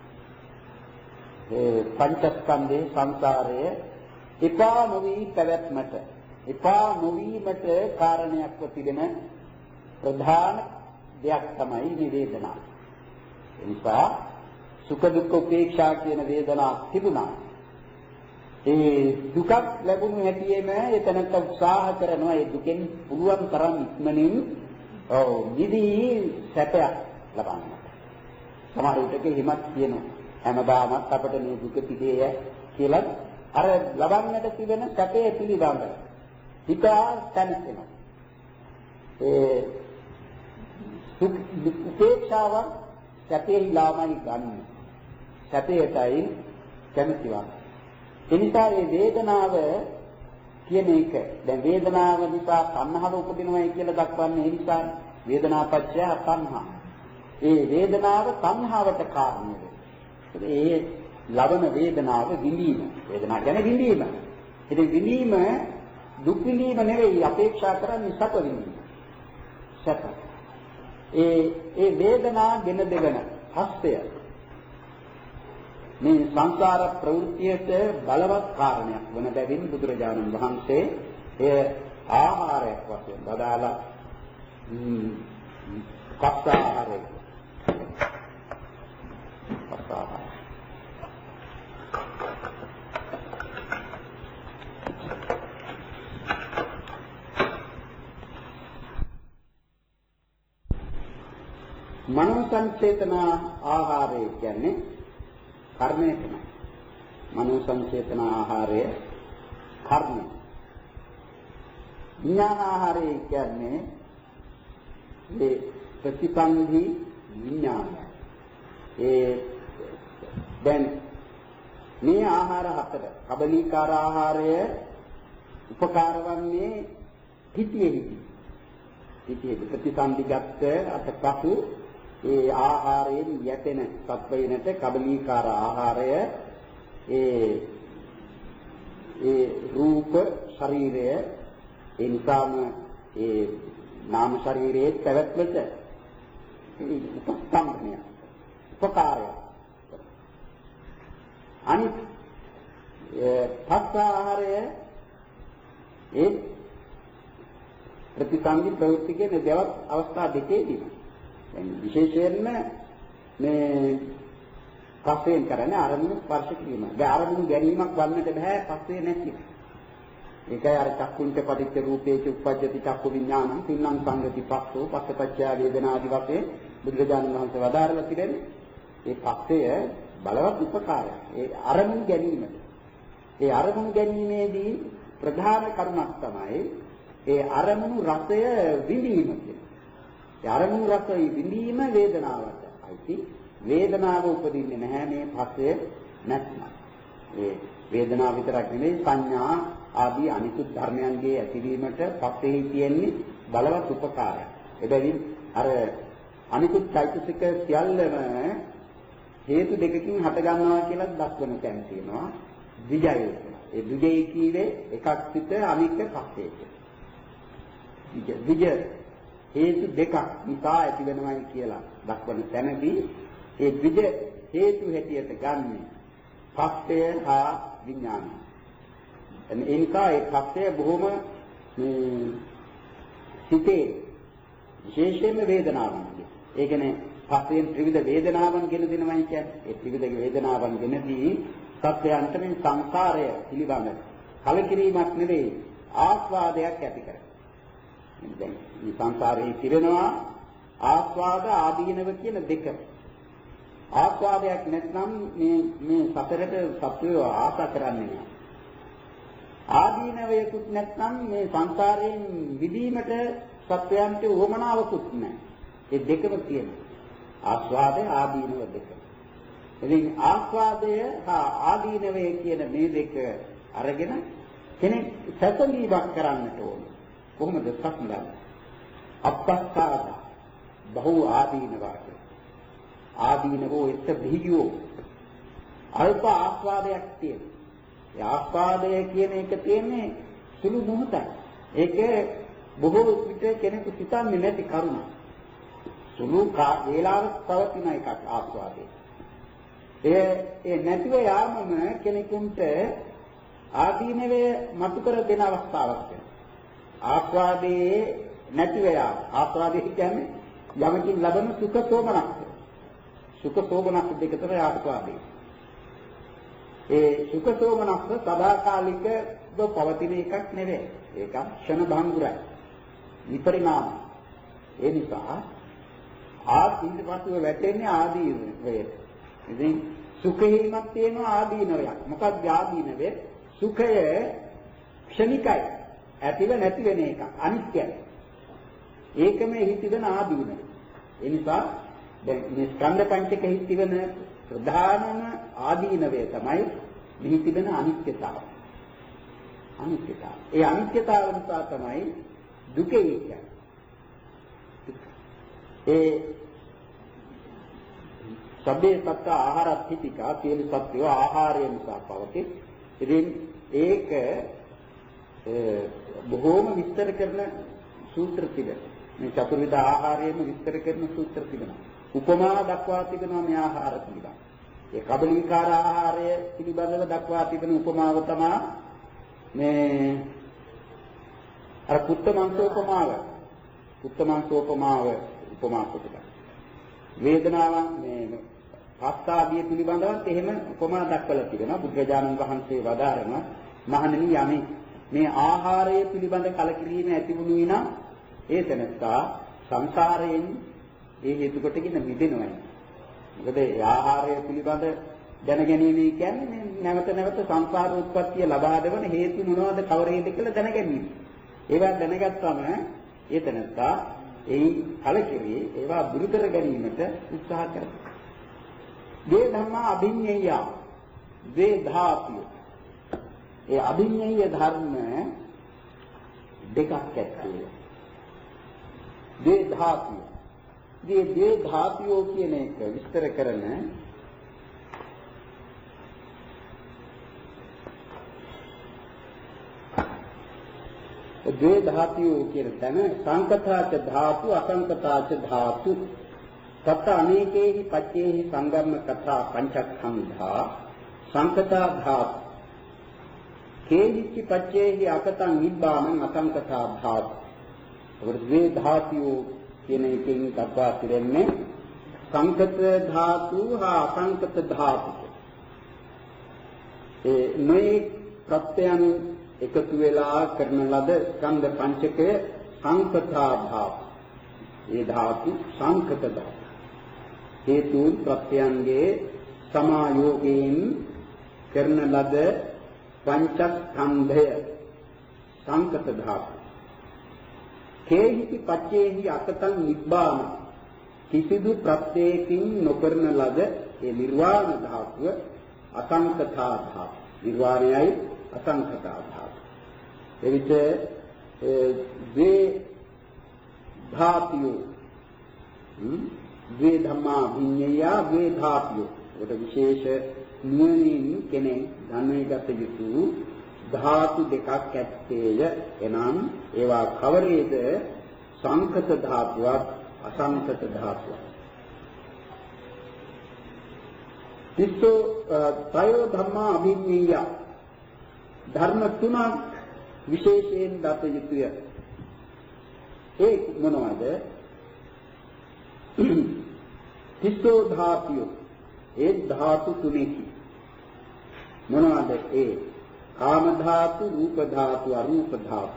ඒ පංචස්කන්ධේ සංසාරයේ එපා නොවි පැවැත්මට එපා නොවීමට කාරණයක්ව තිබෙන ප්‍රධාන දෙයක් තමයි මේ වේදනාව. ඒ නිසා සුඛ දුක්ඛ උපේක්ෂා කියන වේදනා තිබුණා. ඒ දුකක් ලැබුණු හැටියෙම එතනට උත්සාහ කරනවා ඒ දුකෙන් පුළුවන් තරම් ඉක්මනින් ඔව් නිදී සැපයක් ලබන්න. සමහර විටක හිමත් කියනවා හැමදාමත් අපිට මේ දුක තිබේ කියලා අර ලබන්නට තිබෙන සැපේ පිළිබඳ හිතා තනිනවා. ඒ දුක් උපේක්ෂාව සැපේ ලාමයි ගන්න. සැපයටයි කැමතිවා. එනිසා මේ වේදනාව කියන එක දැන් වේදනාව නිසා තණ්හාව උපදිනවයි කියලා දක්වන්නේ ඒ නිසා වේදනාපච්චය තණ්හා. ඒ වේදනාව තණ්හාවට කාරණය වෙනවා. ඒ ලබන වේදනාව විඳීම. වේදනාව කියන්නේ විඳීම. ඉතින් විඳීම දුක් විඳීම නෙවෙයි අපේක්ෂා කරන්නේ සැප විඳීම. සැප. ඒ ඒ වේදනා ගෙන දෙවන හස්තය මේ සංසාර ප්‍රවෘත්තියට බලවත් කාරණයක් වන බැවින් බුදුරජාණන් වහන්සේ එය ආහාරයක් වශයෙන් බදාලා කස්සාහාරය කස්සාහාරය මනෝ සංචේතන ආහාරය කියන්නේ කර්මය තමයි. මනෝ සංචේතන ආහාරය කර්මය. විඥාන ආහාරය කියන්නේ මේ ප්‍රතිසන්ධි විඥානය. ඒ දැන් මේ ආහාර හතර කබලීකාර ආහාරය උපකාර වන්නේ පිටියෙහි. පිටියෙහි ප්‍රතිසන්ධිගත අතපසු ඒ ආහාරයෙන් යැපෙන සත්වයිනට කබලීකාර ආහාරය ඒ ඒ රූප ශරීරය ඒ නිසාම ඒ නාම ශරීරයේ පැවැත්මට උපස්තම්භනය උපකාරය අනිත් පස්ස ආහාරය ඒ ප්‍රතිසන්දි ප්‍රවෘත්ති කියන දෙවත් අවස්ථා දෙකේදී විශේෂයෙන්ම මේ පස්යෙන් කරන්නේ අරමුණු ස්පර්ශ කිරීම. ඒ අරමුණු ගැනීමක් වන්නට බෑ පස්සේ නැති. ඒකයි අර චක්කුන්ට පටිච්ච රූපේච උප්පජ්ජති චක්කු විඥානං තින්නම් සංගති පස්සෝ පස්සපච්චය වේදනා ආදි වශයෙන් බුදුරජාණන් වහන්සේ වදාරලා තිබෙන්නේ. ඒ පස්සය බලවත් උපකාරයක්. ඒ අරමුණු ගැනීම. ඒ අරමුණු ගැනීමේදී ප්‍රධාන කරුණක් තමයි ඒ අරමුණු රසය විඳීම කියන්නේ. ඒ අරමුණු රසයි විඳීම වේදනාවට අයිති. වේදනාව උපදින්නේ නැහැ මේ පස්සය නැත්නම්. ඒ වේදනාව විතරක් නෙමෙයි සංඥා ආදී අනිකුත් ධර්මයන්ගේ ඇතිවීමට පස්සේ තියෙන්නේ බලවත් උපකාරයක්. එබැවින් අර අනිකුත් චෛතසික සියල්ලම හේතු දෙකකින් හට ගන්නවා කියලා දක්වන තැන තියෙනවා. විජය. ඒ විජය කීවේ එකක් සිට අනික පස්සේ. විජය විජය හේතු දෙකක් නිසා ඇති වෙනවයි කියලා දක්වන තැනදී ඒ විජය හේතු හැටියට ගන්න පස්සය හා විඥානය. ඒ නිසා ඒ පස්සය බොහොම සිතේ විශේෂයෙන්ම වේදනාවන්ගේ. ඒ කියන්නේ පස්සෙන් ත්‍රිවිධ වේදනාවන් ගෙන දෙනවයි කියන්නේ. ඒ ත්‍රිවිධ වේදනාවන් ගෙනදී සත්‍යයන්ට මේ සංසාරය පිළිබඳ කලකිරීමක් නෙවෙයි ආස්වාදයක් ඇති කරගන්න. දැන් මේ සංසාරයේ පිරෙනවා ආස්වාද ආදීනව කියන දෙක. ආස්වාදයක් නැත්නම් මේ මේ සතරට සත්‍යය ආශා කරන්නේ නැහැ. ආදීනවයකුත් නැත්නම් මේ සංසාරයෙන් විදීමට සත්‍යයන්ට උවමනාවකුත් නැහැ. ඒ දෙකම තියෙනවා. ආස්වාදය ආදීනව දෙක. ඉතින් ආස්වාදය හා ආදීනවය කියන මේ දෙක අරගෙන කෙනෙක් සැපලීමක් කරන්නට ඕන. කොහොමද සත්‍යය? අපස්සාද බහු ආදීනවා. ආදීනවෝ එක්ක බිහියෝ අල්ප ආස්වාදයක් තියෙනවා. ඒ ආස්වාදය කියන එක තියෙන්නේ සුළු මොහොතක්. ඒක බොහෝ විට කෙනෙකු හිතන්නේ නැති කරුණක්. සුළු වේලාවක් පවතින එකක් ආස්වාදය. ඒ ඒ නැතිව යාමම කෙනෙකුට ආදීනවේ මතු කර දෙන අවස්ථාවක් වෙනවා. ආස්වාදයේ නැතිව යාම. ආස්වාදය කියන්නේ යමකින් ලබන සුඛ සෝමනක්. සුඛ සෝමනක් දෙක තමයි ආස්වාදේ. ඒ සුඛ සෝමනස්ස සදාකාලිකව පවතින එකක් නෙවෙයි. ඒක ක්ෂණ භංගුරයි. විපරිණාම. ඒ නිසා ආදීන පසුව වැටෙන්නේ ආදීනවයට. ඉතින් සුඛෙහිමත් තියෙනවා ආදීනවයක්. මොකක්ද ආදීනවේ? සුඛය ක්ෂණිකයි. ඇතිව නැති වෙන එකක්. අනිත්‍යයි. ඒකම එහි තිබෙන ආදීනව. ඒ නිසා දැන් මේ ස්කන්ධ පංචකෙහි තිබෙන ප්‍රධානම ආදීනවය තමයි මෙහි තිබෙන අනිත්‍යතාවය. අනිත්‍යතාවය. ඒ අනිත්‍යතාව නිසා තමයි දුකේ කියන්නේ. ඒ සබ්බේ සත්ත ආහාරත්‍තිකා කියන සත්‍යය ආහාරය නිසා පවතී. ඉතින් ඒක බොහෝම විස්තර කරන සූත්‍ර තිබෙනවා. මේ චතුර්විධ ආහාරයේම විස්තර කරන සූත්‍ර තිබෙනවා. උපමා දක්වා තිබෙනවා මේ ආහාර පිළිබඳ. ඒ කබලිකාර ආහාරය පිළිබඳව දක්වා තිබෙන උපමාව තමයි මේ අර කුත්ත මාංශෝපමාව. කුත්ත මාංශෝපමාව උපමා කොට වේදනාව මේ පස්සාදිය පිළිබඳවත් එහෙම උපමා දක්වලා තිබෙනවා. බුදුරජාණන් වහන්සේ වදාරනවා මහණෙනි යමි මේ ආහාරය පිළිබඳ කලකිරීම ඇති වුණු විනා ඒ තැනත්තා සංසාරයෙන් ඒ හේතු කොටගෙන මිදෙනවා. මොකද ඒ ආහාරය පිළිබඳ දැනගැනීම කියන්නේ නැවත නැවත සංසාර උත්පත්තිය ලබා දෙවන හේතු මොනවද කවරේද කියලා දැනගැනීම. ඒවා දැනගත්තම ඒ තැනත්තා ඒ කලකිරී ඒවා දුරු කර ගැනීමට උත්සාහ කරනවා. වේ ධම්මා අභිඤ්ඤය වේ ධාතු. ඒ අභිඤ්ඤය ධර්ම දෙකක් ඇත්තේ. වේ ධාතු. මේ වේ ධාතුෝ කියන එක විස්තර කරන ද්වේ ධාතුෝ කියන තැන සංකතාච ධාතු අසංකතාච ධාතු තත් අනේකේහි පච්චේහි සංගම්ම කතා පංචස්කන්ධා සංකතා ධාතු කේහිච්ච පච්චේහි අකතං නිබ්බානං අසංකතා ධාතු. ද්වේ ධාතුෝ කියන එකෙන් දක්වා තිරෙන්නේ සංකත ධාතු හා අසංකත ධාතු. ඒ මේ ප්‍රත්‍යයන් එකතු වෙලා කරන ලද ස්කන්ධ පංචකය සංකතා ධාතු. ඒ ධාතු සංකත ධාතු. හේතු ප්‍රත්‍යයන්ගේ සමායෝගයෙන් කරන ලද පංචස්කන්ධය සංකත ධාතු. කේහිති පච්චේහි අකතං නිබ්බාන කිසිදු ප්‍රත්‍යයකින් නොකරන ලද ඒ නිර්වාණ ධාතුව අසංකතා ධාතු. නිර්වාණයයි අසංකතා ධාතු. එවිට වේ ධාතුයෝ වේ ධම්මා විඤ්ඤය වේ ධාතුයෝ. ඒකට විශේෂ නුවණින් කෙනෙක් ධර්මයට යුතු ධාතු දෙකක් ඇත්තේය. එනම් ඒවා කවරේද? සංකත ධාතුවක් අසංකත ධාතුවක්. තිස්සෝ ත්‍රයෝ ධම්මා අභිඤ්ඤය ධර්ම තුනක් විශේෂයෙන් දත යුතුය. ඒ මොනවද? තිස්සෝ ධාතුය. ඒ ධාතු තුනකි. මොනවද ඒ? කාම ධාතු, රූප ධාතු, අරූප ධාතු.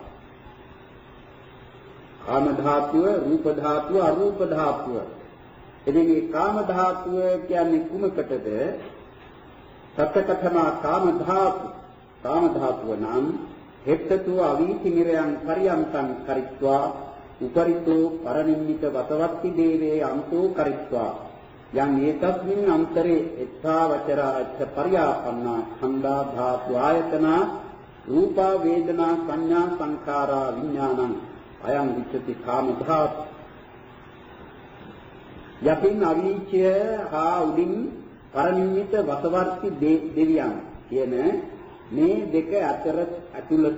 කාම ධාතුව, රූප ධාතුව, අරූප ධාතුව. එදින මේ කාම ධාතුව කියන්නේ කුමකටද? සත්‍යකතම කාම ධාතු. කාම ධාතුව නම් හෙත්තතු අවීති නිරයන් පරියන්තං කරිත්වා උපරිතෝ පරනිම්මිත වතවත්ති දේවේ අන්තෝ කරිත්වා යං ඒතස්මින් අන්තරේ එත්තාවචරාච්ඡ පරියාපන්නා ඛණ්ඩා ධාතු ආයතනා රූපා වේදනා සංඥා සංඛාරා විඥානං අයං විච්ඡති කාම ධාතු. යකින් අවීචය හා උඩින් පරනිම්මිත වතවත්ති දෙවියන් කියන මේ දෙක අතර ඇතුළත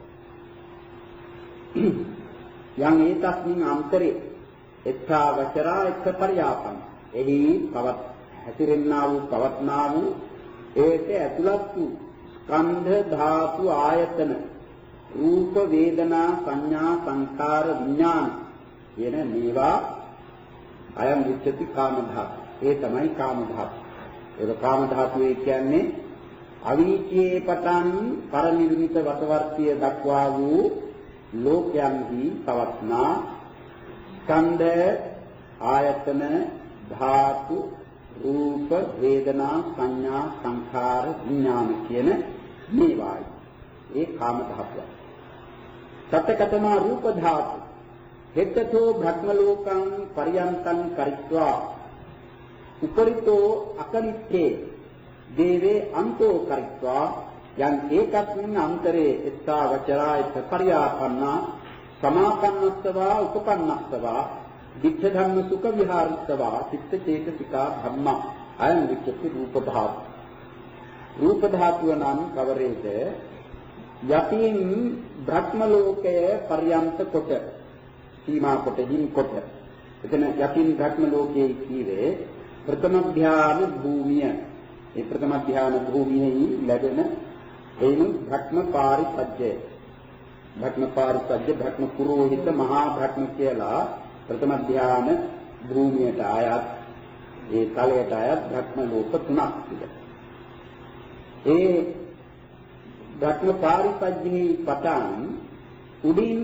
යම් ඒතස්මින් අන්තරේ එත්තා වචරා එක්ක පරියාපන එහි පවත් හැතිරෙන්නා වූ පවත්නා වූ ඒක ඇතුළත් වූ ස්කන්ධ ධාතු ආයතන රූප වේදනා සංඥා සංකාර විඥාන කියන මේවා අයම් විච්ඡති කාම ධාතු. ඒ තමයි කාම ධාතු. ඒක කාම ධාතුවේ කියන්නේ අවීචයේ පටන් පරිනිර්මිත වසවර්තිය දක්වා වූ ලෝකයන්හි පවත්නා ස්කන්ධ ආයතන ධාතු රූප වේදනා සංඥා සංඛාර විඥාන කියන මේවායි. ඒ කාම ධාතුව. සත්‍යකතම රූප ධාතු හෙත්තෝ භ්‍රම ලෝකං පරියන්තං කරිත්වා උපරිතෝ අකනිත්තේ දේවේ අන්තෝ කරිත්වා යන් ඒකස්මින් අන්තරේ එත්තා වචරායත පරියාපන්නා සමාපන්නස්සවා උපපන්නස්සවා දික්ඛ ධම්ම සුඛ විහාරස්සවා චිත්ත චේතසිකා ධම්මා අයං විච්ඡති රූප ධාතු. රූප ධාතුව නම් කවරේද? යතින් භ්‍රම ලෝකය පරියන්ත කොට සීමා කොට හිම් කොට. එතන යතින් භ්‍රම ලෝකයේ කීවේ ප්‍රථම ධ්‍යාන භූමිය. ඒ ප්‍රථම ධ්‍යාන භූමියෙහි ලැබෙන එයින් භ්‍රම පාරිසජ්ජය. භ්‍රම පාරිසජ්ජ භ්‍රම පුරෝහිත මහා භ්‍රම කියලා ප්‍රථම ධ්‍යාන භූමියට ආයත් ඒ තලයට ආයත් භ්‍රම ලෝක තුනක් තිබෙනවා. ඒ භ්‍රම පාරිසජ්ජෙහි පටන් උඩින්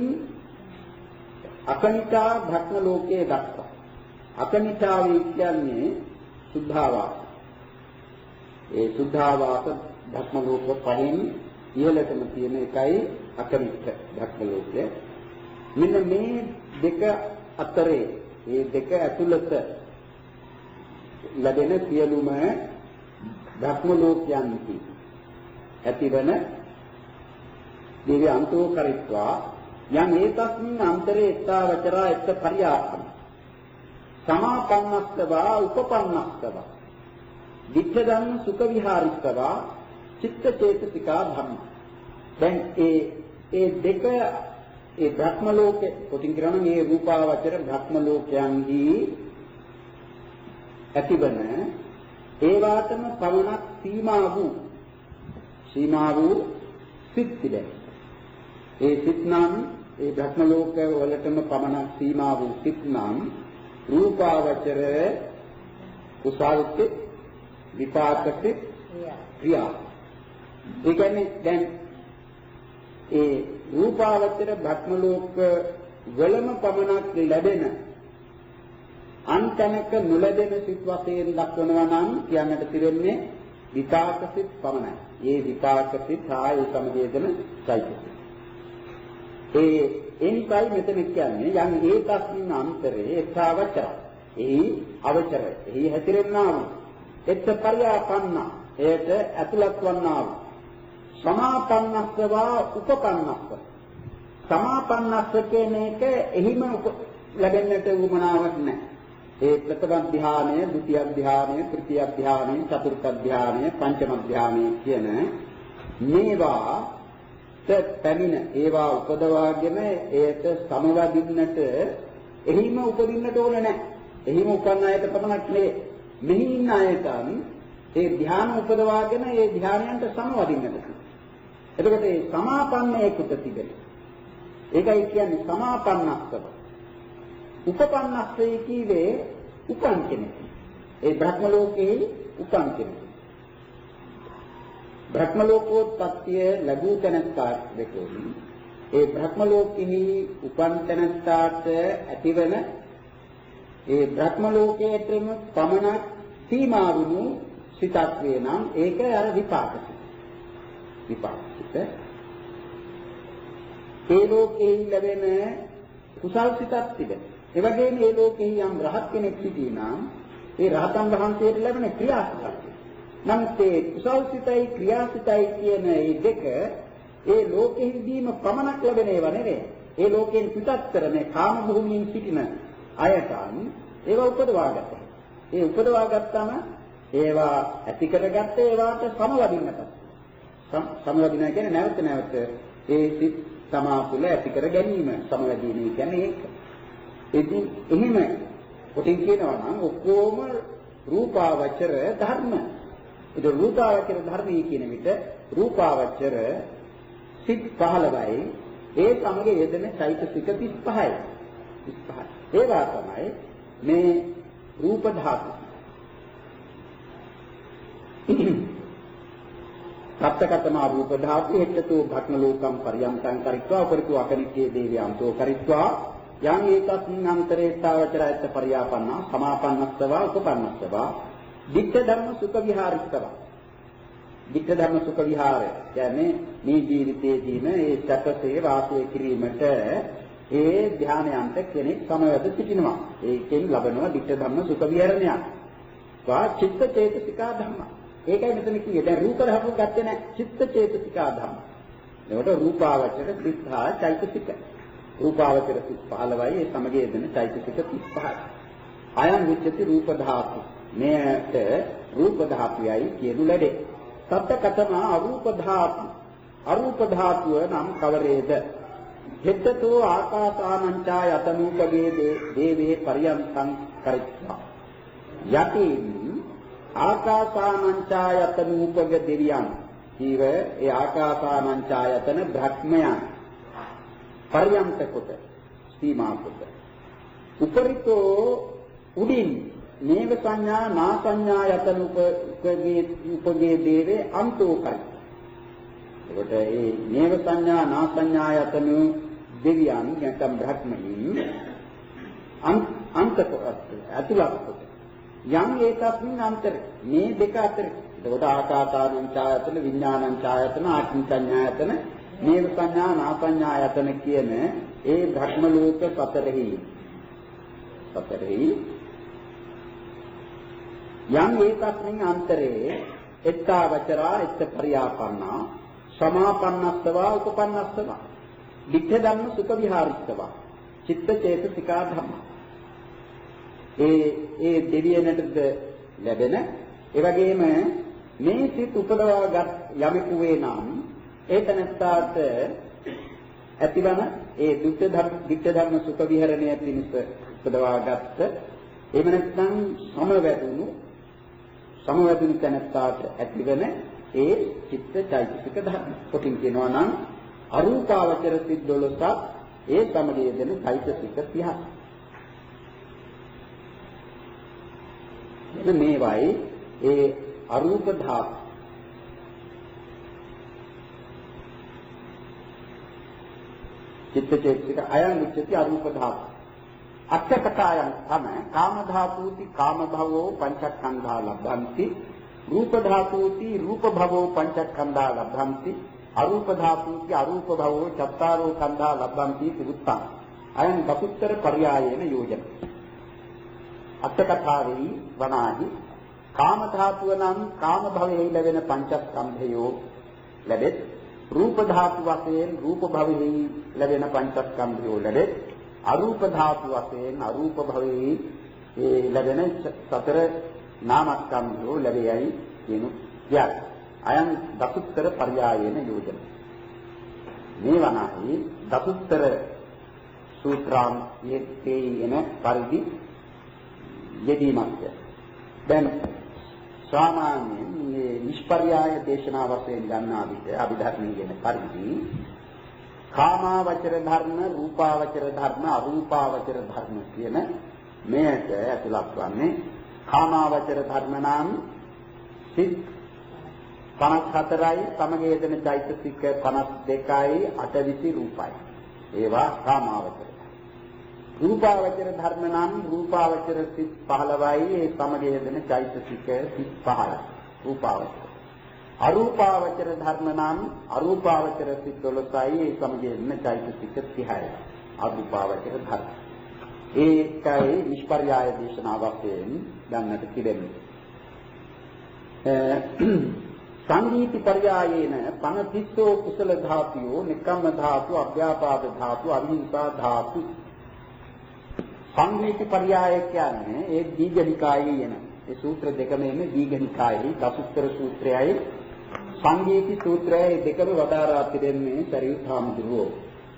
අකනිතා භ්‍රම ලෝකයේ දක්වා. අකනිතා කියන්නේ සුද්ධාවාස. ඒ සුද්ධාවාස භ්‍රම ලෝක පහෙන් ඉහළටම තියෙන එකයි අකනිත භ්‍රම ලෝකය. මෙන්න මේ දෙක අතරේ මේ දෙක ඇතුළත ලැබෙන සියලුම භ්‍රම ලෝකයන්හි ඇතිවන දිව්‍ය අන්තෝ කරිත්වා යම් ඒතස්මින් අන්තරේ එත්තාවචරා එත්ත පරියාපන සමාපන්නස්සවා උපපන්නස්සවා දික්ඛ ධම්ම සුඛ විහාරිස්සවා චිත්ත චේතසිකා ධම්ම. දැන් ඒ ඒ දෙක ඒ භ්‍රම ලෝකේ කොටින් කරන මේ රූපාවචර භ්‍රම ලෝකයන්හි ඇතිවන ඒ වාතම පවණක් සීමා වූ සීමා වූ සිත් තිබේ. ඒ සිත් නම් ඒ භ්‍රම ලෝක වලටම පමණක් සීමා වූ සිත් නම් රූපාවචර කුසල්ක විපාකක ක්‍රියා. ඒ කියන්නේ දැන් ඒ රූපාවචර භ්‍රම ලෝක වලම පමණක් ලැබෙන අන්තනක නොලැබෙන සිත් වශයෙන් දක්වනවා නම් කියන්නට තිරෙන්නේ විපාක සිත් පමණයි. ඒ විපාක සිත් ආය සමදේදන චෛතසික. ඒ එනිසයි මෙතන කියන්නේ යම් ඒකස්මින් අන්තරේ එත්තාවචර. එහි අවචරය. එහි හැතිරෙන්නා වූ එත්ත පරියාපන්න. ඒට ඇතුළත් වන්නා වූ සමාපන්නස්සවා උපපන්නස්ස. සමාපන්නස්ස කියන එක එහිම ලැබෙන්නට උවමනාවක් නැහැ. ඒ ප්‍රථම ධ්‍යානය, ဒုတိ ය ධ්‍යානය, තෘතිය ධ්‍යානය, චතුර්ථ ධ්‍යානය, පංචම ධ්‍යානය කියන මේවා පැමිණ ඒවා උපදවාගෙන ඒට සමවදින්නට එහිම උපදින්නට ඕන නැහැ. එහිම උපන්න අයට පමණක් නෙවෙයි. මෙහි ඉන්න අයටන් ඒ ධ්‍යාන උපදවාගෙන ඒ ධ්‍යානයන්ට සමවදින්නට. එතකොට ඒ සමාපන්නයේ කුත තිබෙන. ඒකයි කියන්නේ සමාපන්නස්සව. උපපන්නස්සේ කීවේ උපන් කෙනෙක්. ඒ භ්‍රම ලෝකයේ උපන් කෙනෙක්. භ්‍රම ලෝකෝත්පත්තිය ලැබූ තැනැත්තා වෙකෝනි. ඒ භ්‍රම ලෝකෙහි උපන් තැනැත්තාට ඇතිවන ඒ භ්‍රම ලෝකයේටම පමණක් සීමා වුණු සිතක් වේ නම් ඒක අර විපාක සිත. විපාක සිත. ඒ ලෝකෙහි ලැබෙන කුසල් සිතක් තිබෙනවා. ඒ වගේම මේ ලෝකෙහි යම් රහත් කෙනෙක් සිටිනා ඒ රහතන් වහන්සේට ලැබෙන ක්‍රියාසිතක්. නමුත් ඒ කුසල් සිතයි ක්‍රියාසිතයි කියන මේ දෙක ඒ ලෝකෙහිදීම පමණක් ලැබෙන ඒවා නෙවෙයි. ඒ ලෝකයෙන් පිටත්තර මේ කාම භූමියෙන් සිටින අයටන් ඒවා උපදවා ගන්නවා. ඒ උපදවා ගත්තාම ඒවා ඇති කරගත්ත ඒවාට සමවදින්නට. සමවදින කියන්නේ නැවත නැවත ඒ සිත් තමා තුළ ඇති කර ගැනීම සමවැදීම කියන්නේ ඒක. ඉතින් එහෙම කොටින් කියනවා නම් ඔක්කොම රූපාවචර ධර්ම. ඒක රූපාවචර ධර්මී කියන විට රූපාවචර සිත් පහළවයි ඒ සමග යෙදෙන චෛතසික තිස් පහයි. තිස් පහයි. ඒවා තමයි මේ රූප ධාතු. සත්කතමා රූප ධාතු හෙට්ටතෝ භක්ම ලෝකම් පරියන්තං කරිත්වා උපරිතෝ අකනිච්ඡේ දේවයන්තෝ කරිත්වා යං ඒකස්මින් අන්තරේ තාවචරයත් පරියාපන්නා සමාපන්නස්සවා උපපන්නස්සවා ditta ධම්ම සුඛ විහාරිස්සවා ditta ධම්ම සුඛ විහාරය කියන්නේ මේ ජීවිතයේදීම ඒ සැපසේ වාසය කිරීමට ඒ ධානයන්ට කෙනෙක් සමවැද සිටිනවා ඒකෙන් ලබනවා ditta ධම්ම සුඛ විහරණයක් වා චිත්ත චේතසිකා ධම්ම ඒකයි මෙතන කියේ දැන් රූප ධර්ම ගත්තේ නැහැ චිත්ත චේතසිකා ධම්ම එතකොට රූපාවචර සිද්ධා චෛතසික රූපාවචර සිත් පහළවයි ඒ සමගයේ දෙන චෛතසික තිස්පහයි අයං විච්ඡති රූප ධාතු මේට රූප ධාතුයයි කියනු ලැබේ සත්කතම අරූප ධාතු අරූප ධාතුව නම් කවරේද හෙත්තෝ ආකාසානංචා යතනූපගේ දේවේ පරියන්තං කරිත්වා යතින් ආකාසානංචායතනූපග දෙවියන් ජීව ඒ ආකාසානංචායතන බ්‍රහ්මයන් පරියන්ත කොට සීමා කොට උපරිතෝ උඩින් නේව සංඥා නා සංඥායතනූපගේ උපගේ දේවේ අන්තෝ කයි එතකොට ඒ නේව සංඥා නා සංඥායතන දෙවියන් නැත්නම් බ්‍රහ්මයන් අන්ත කොට අතුලක් කොට යම් ඒකස්මින් අන්තරේ මේ දෙක අතර එතකොට ආකාසානං ඡායතන විඥානං ඡායතන ආත්ම සංඥායතන නේව සංඥා නාසඤ්ඤායතන කියන ඒ භක්ම ලෝක සතරෙහි සතරෙහි යම් ඒකස්මින් අන්තරේ එත්තා වචරා එත්ත පරියාපන්නා සමාපන්නස්සවා උපපන්නස්සවා ditta ධම්ම සුඛ විහාරිස්සවා චිත්ත චේතසිකා ධම්ම ඒ ඒ දෙවියනටද ලැබෙන ඒ වගේම මේ සිත් උපදවාගත් යමෙකු වේ නම් ඒ තනත්තාට ඇතිවන ඒ දුක්ඛ ධර්ම ditta ධර්ම සුඛ විහරණය පිණිස උපදවාගත් එහෙම නැත්නම් සමවැදුණු සමවැදුණු තනත්තාට ඇතිවන ඒ චිත්ත චෛතසික ධර්ම කොටින් කියනවා නම් අරූපාවචර සිත් දොළොස්ක් ඒ සමගයේ දෙන චෛතසික තිහක් මේවයි ඒ අරූප ධාතු චිත්ත චෛතසික අයං විච්ඡති අරූප ධාතු අත්‍යකතායන් තම කාම ධාතුති කාම භවෝ පංචස්කන්ධා ලබ්ධන්ති රූප ධාතුති රූප භවෝ පංචස්කන්ධා ලබ්ධන්ති අරූප ධාතුති අරූප භවෝ චත්තාරෝ කන්ධා ලබ්ධන්ති පුත්තං අයං බපුත්තර පර්යායේන යෝජන අත්කතාවේ වනාහි කාම ධාතුව නම් කාම භවයේ ලැබෙන පංචස්කන්ධයෝ ලැබෙත් රූප ධාතු වශයෙන් රූප භවයේ ලැබෙන පංචස්කන්ධයෝ ලැබෙත් අරූප ධාතු වශයෙන් අරූප භවයේ ඒ ලැබෙන සතර නාමස්කන්ධයෝ ලැබෙයි කියනු යත් අයං දසුත්තර පර්යායේන යෝජන මේ වනාහි දසුත්තර සූත්‍රාන් යෙතේන පරිදි යෙදීමක් දැන් සාමාන්‍යයෙන් මේ නිෂ්පර්යාය දේශනා වශයෙන් ගන්නා විට අභිධර්මයේ කියන පරිදි කාමාවචර ධර්ම රූපාවචර ධර්ම අරූපාවචර ධර්ම කියන මේක ඇතුළත් වන්නේ කාමාවචර ධර්ම නම් සිත් පනස් හතරයි සමගයේ දෙන චෛතසික පනස් දෙකයි අටවිසි රූපයි ඒවා කාමාවචර රූපාවචර ධර්ම නම් රූපාවචර සිත් පහළවයි ඒ සමගයේ දෙන චෛතසික සිත් පහළයි රූපාවචර අරූපාවචර ධර්ම නම් අරූපාවචර සිත් දොළොස්යි ඒ සමගයේ දෙන චෛතසික තිහයි අරූපාවචර ධර්ම ඒකයි නිෂ්පර්යාය දේශනාවයෙන් ගන්නට තිබෙන්නේ සංගීති පර්යායේන පනතිස්සෝ කුසල ධාතුයෝ නිකම්ම ධාතු අභ්‍යාපාද ධාතු අවිහිංසා ධාතු සංගීති පර්යාය කියන්නේ ඒ දීඝනිකායේ එන ඒ සූත්‍ර දෙකම එන්නේ දීඝනිකායේ දසුත්තර සූත්‍රයයි සංගීති සූත්‍රයයි දෙකම වදාරා තිබෙන්නේ සරියුත් හාමුදුරුවෝ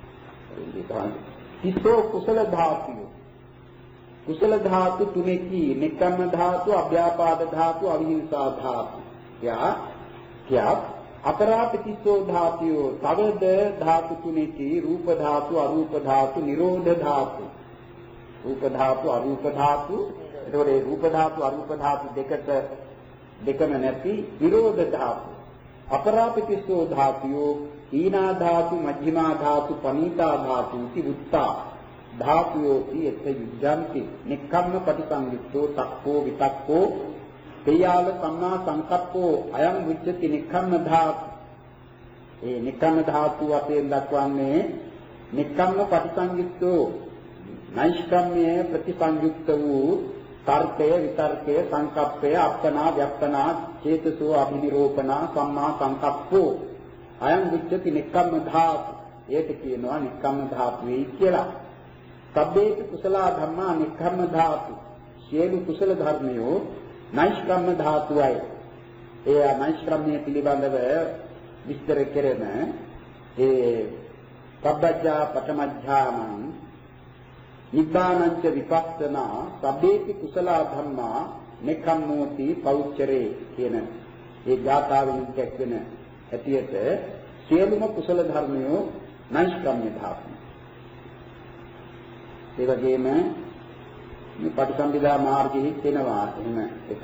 තිස්සෝ කුසල ධාතුයෝ කුසල ධාතු තුනකි නිකම්ම ධාතු අභ්‍යාපාද ධාතු අවිහිංසා ධාතු යා කියා අපරාපතිස්සෝ ධාතුයෝ තවද ධාතු තුනකි රූප ධාතු අරූප ධාතු නිරෝධ ධාතු රූප ධාතු අරූප ධාතු එතකොට ඒ රූප ධාතු අරූප ධාතු දෙකට දෙකම නැති නිරෝධ ධාතු අපරාපිතිස්සෝ ධාතුයෝ ඊනා ධාතු මජ්ක්‍ධිමා ධාතු පනීතා ධාතු इति වුත්තා ධාතුයෝ පියත යුද්ධන්ති නික්කම්ම පටිසංයුක්තෝ තක්කෝ විතක්කෝ තේයාල සම්මා සංකප්පෝ අයං විච්ඡති නික්කම්ම ධාතු. ඒ නික්කම්ම ධාතු වශයෙන් දක්වන්නේ නික්කම්ම පටිසංයුක්තෝ නෛෂ්ක්‍රම්‍ය ප්‍රතිසංයුක්ත වූ තර්කය විතර්කය සංකප්පය අප්පනා ව්‍යප්පනා චේතසෝ අභිනිරෝපණා සම්මා සංකප්පෝ අයං විච්ඡති නික්කම්ම ධාතු. ඒක කියනවා නික්කම්ම ධාතුයි කියලා. සබ්බේති කුසල ධම්මා නික්කම්ම ධාතු. සියලු කුසල ධර්මයෝ නෛෂ්ක්‍රම්‍ය ධාතුවයි. ඒ නෛෂ්ක්‍රම්‍ය පිළිබඳව විස්තර කෙරෙන ඒ සබ්බජ්ජා පඨමඥානං නිබ්බානංච විපස්සනා සබ්බේති කුසල ධම්මා නික්කම්මෝති පෞච්චරේ කියන ඒ ගාථාවෙන් දැක්වෙන ඇතියට සියලුම කුසල ධර්මයෝ නෛෂ්ක්‍රම්‍ය ධාතු. ඒ වගේම මේ පටිසම්භිදා මාර්ගයේ වෙනවා එහෙම එකක්.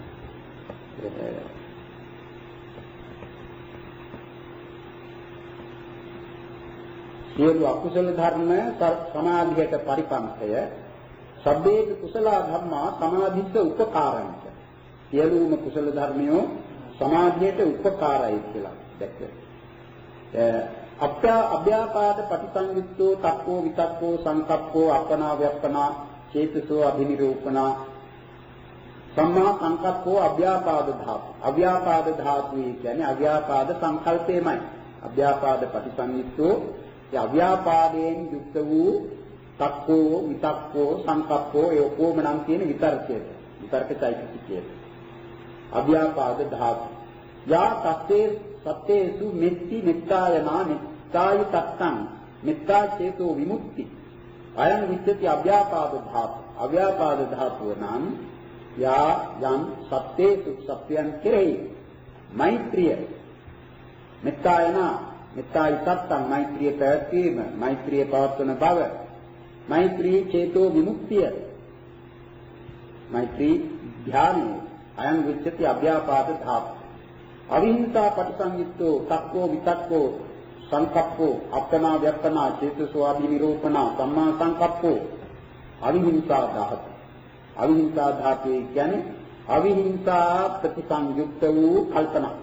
සියලු අකුසල ධර්ම සමාධියට පරිපන්තය සබ්බේ කුසල ධම්මා සමාධිස්ස උපකාරංච. සියලුම කුසල ධර්මයෝ සමාධියට උපකාරයි කියලා දැක්කේ. අප්‍යා අභ්‍යාපාද පටිසංයුක්තෝ තක්කෝ විතක්කෝ සංකප්පෝ අපනා ව්‍යප්පනා චේතසෝ අභිනිරූපණා සම්මා සංකප්පෝ අභ්‍යාපාද ධාතු. අභ්‍යාපාද ධාතුයි කියන්නේ අභ්‍යාපාද සංකල්පයමයි. අභ්‍යාපාද පටිසංයුක්තෝ ඒ අභ්‍යාපාදයෙන් යුක්ත වූ තක්කෝ විතක්කෝ සංකප්පෝ ඒ ඔක්කොම නම් තියෙන විතර්කයට. විතර්ක චෛතසිකයට. අභ්‍යාපාද ධාතු. යා තත්තේ සත්තේසු මෙත්ති මෙත්තායනා මෙත්තායි තත්තං මෙත්තා චේතෝ විමුක්ති අයං විච්ඡති අභ්‍යාපාද ධාතු. අභ්‍යාපාද ධාතුව නම් යා යම් සත්තේසු සත්‍යයන් කෙරෙහි මෛත්‍රිය මෙත්තායනා මෙත්තායි තත්තං මෛත්‍රිය පැවැත්වීම මෛත්‍රිය පවත්වන බව මෛත්‍රී චේතෝ විමුක්තිය මෛත්‍රී ධානය අයං විච්ඡති අභ්‍යාපාද ධාතු. අවිහිංසා පටිසංයුක්තෝ තක්කෝ විතක්කෝ සංකප්පෝ අපනා ව්‍යප්පනා චේතසෝ අභිනිරෝපණා සම්මා සංකප්පෝ අවිහිංසා ධාතු. අවිහිංසා ධාතුවේ කියන්නේ අවිහිංසා ප්‍රතිසංයුක්ත වූ කල්පනා.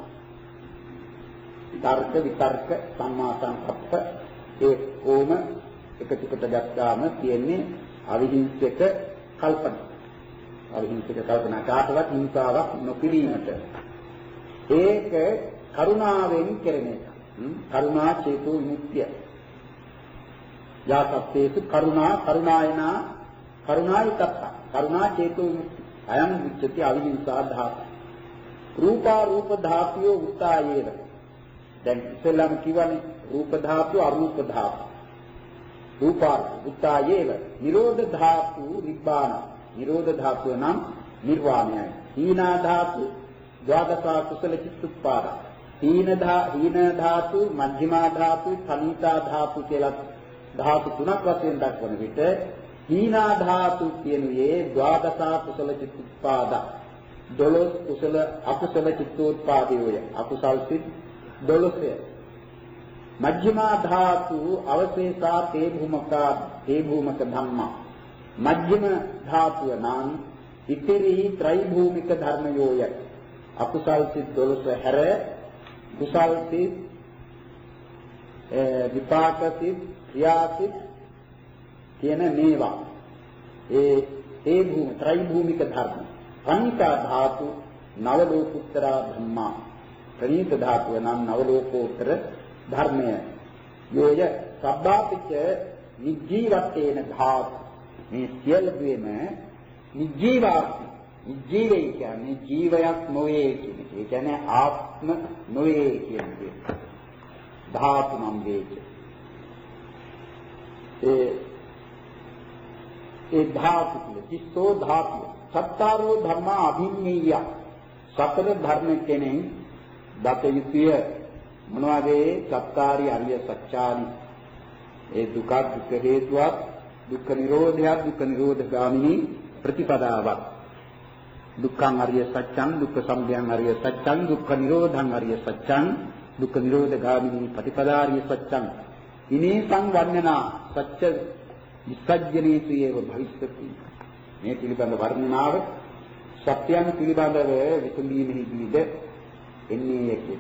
තර්ක විතර්ක සම්මා සංකප්ප ඒ කොම එකතු කොට ගත්තාම තියෙන්නේ අවිහිංසක කල්පනා. අවිහිංසක කල්පනා කාටවත් හිංසාවක් නොකිරීමට. ඒක කරුණාවෙන් කෙරෙන එක. කරුණා චේතෝ විමුක්තිය. යාසත්තේසු කරුණා කරුණායනා කරුණායි තත්ත. කරුණා චේතෝ විමුක්ති. අයං විච්ඡති අවිහිංසා ධාතු. රූපා රූප ධාතුයෝ උත්තායේව. දැන් ඉස්සෙල්ලාම කියවනේ රූප ධාතු අරූප ධාතු. රූපා උත්තායේව. නිරෝධ ධාතු නිබ්බාන. නිරෝධ ධාතුව නම් නිර්වාණයයි. හීනා ධාතු ද්වාදසා කුසල චිත්තුප්පාද. හීන ධා හීන ධාතු මජ්ක්‍ධිමා ධාතු පනීතා ධාතු කියලා ධාතු තුනක් වශයෙන් දක්වන විට හීනා ධාතු කියනුවේ ද්වාදසා කුසල චිත්තුප්පාද. දොළොස් කුසල අකුසල චිත්තෝත්පාදයෝය. අකුසල් සිත් දොළොස්ය. මජ්ක්‍ධිමා ධාතු අවශේෂා තේ භූමකා තේ භූමක ධම්මා. මජ්ක්‍ධිම ධාතුව නම් ඉතිරි ත්‍රි භූමික ධර්මයෝය. අකුසල් සිත් දොළොස් හැර කුසල් සිත් විපාක සිත් ක්‍රියා සිත් කියන මේවා ඒ ඒ භූම ත්‍රි භූමික ධර්ම. පංචා ධාතු නව ලෝකුත්තර ධම්මා. ප්‍රණීත ධාතුව නම් නව ලෝකෝත්තර ධර්මය. යෝය සබ්බාපිච්ච නිජීවත්තේන ධාතු. මේ සියලුම නිජීවාති නිජීවයි කියන්නේ ජීවයක් නොවේ කියන එක. ඒ කියන්නේ ආත්ම නොවේ කියන එක. ධාතු නම් වේච. ඒ ඒ ධාතු කිසෝ ධාතු. සත්තාරෝ ධම්මා අභිඤ්ඤය. සතර ධර්ම කෙනෙක් දත යුතුය. මොනවාගේ සත්කාරි අරිය සත්‍යානි. ඒ දුක දුක හේතුවක් දුක්ඛ නිරෝධයක් දුක්ඛ නිරෝධ ගාමිනී ප්‍රතිපදාවක්. දුක්ඛං අරිය සත්‍යං දුක්ඛ සමුදයං අරිය සත්‍යං දුක්ඛ නිරෝධං අරිය සත්‍යං දුක්ඛ නිරෝධ ගාමිනී පටිපදාරිය සත්‍යං ඉනේසං වර්ණනා සත්‍ය විසජ්ජනේසු ඒව භවිස්සති. මේ පිළිබඳ වර්ණනාව සත්‍යයන් පිළිබඳව විසඳීමේදීද එන්නේ යකේ.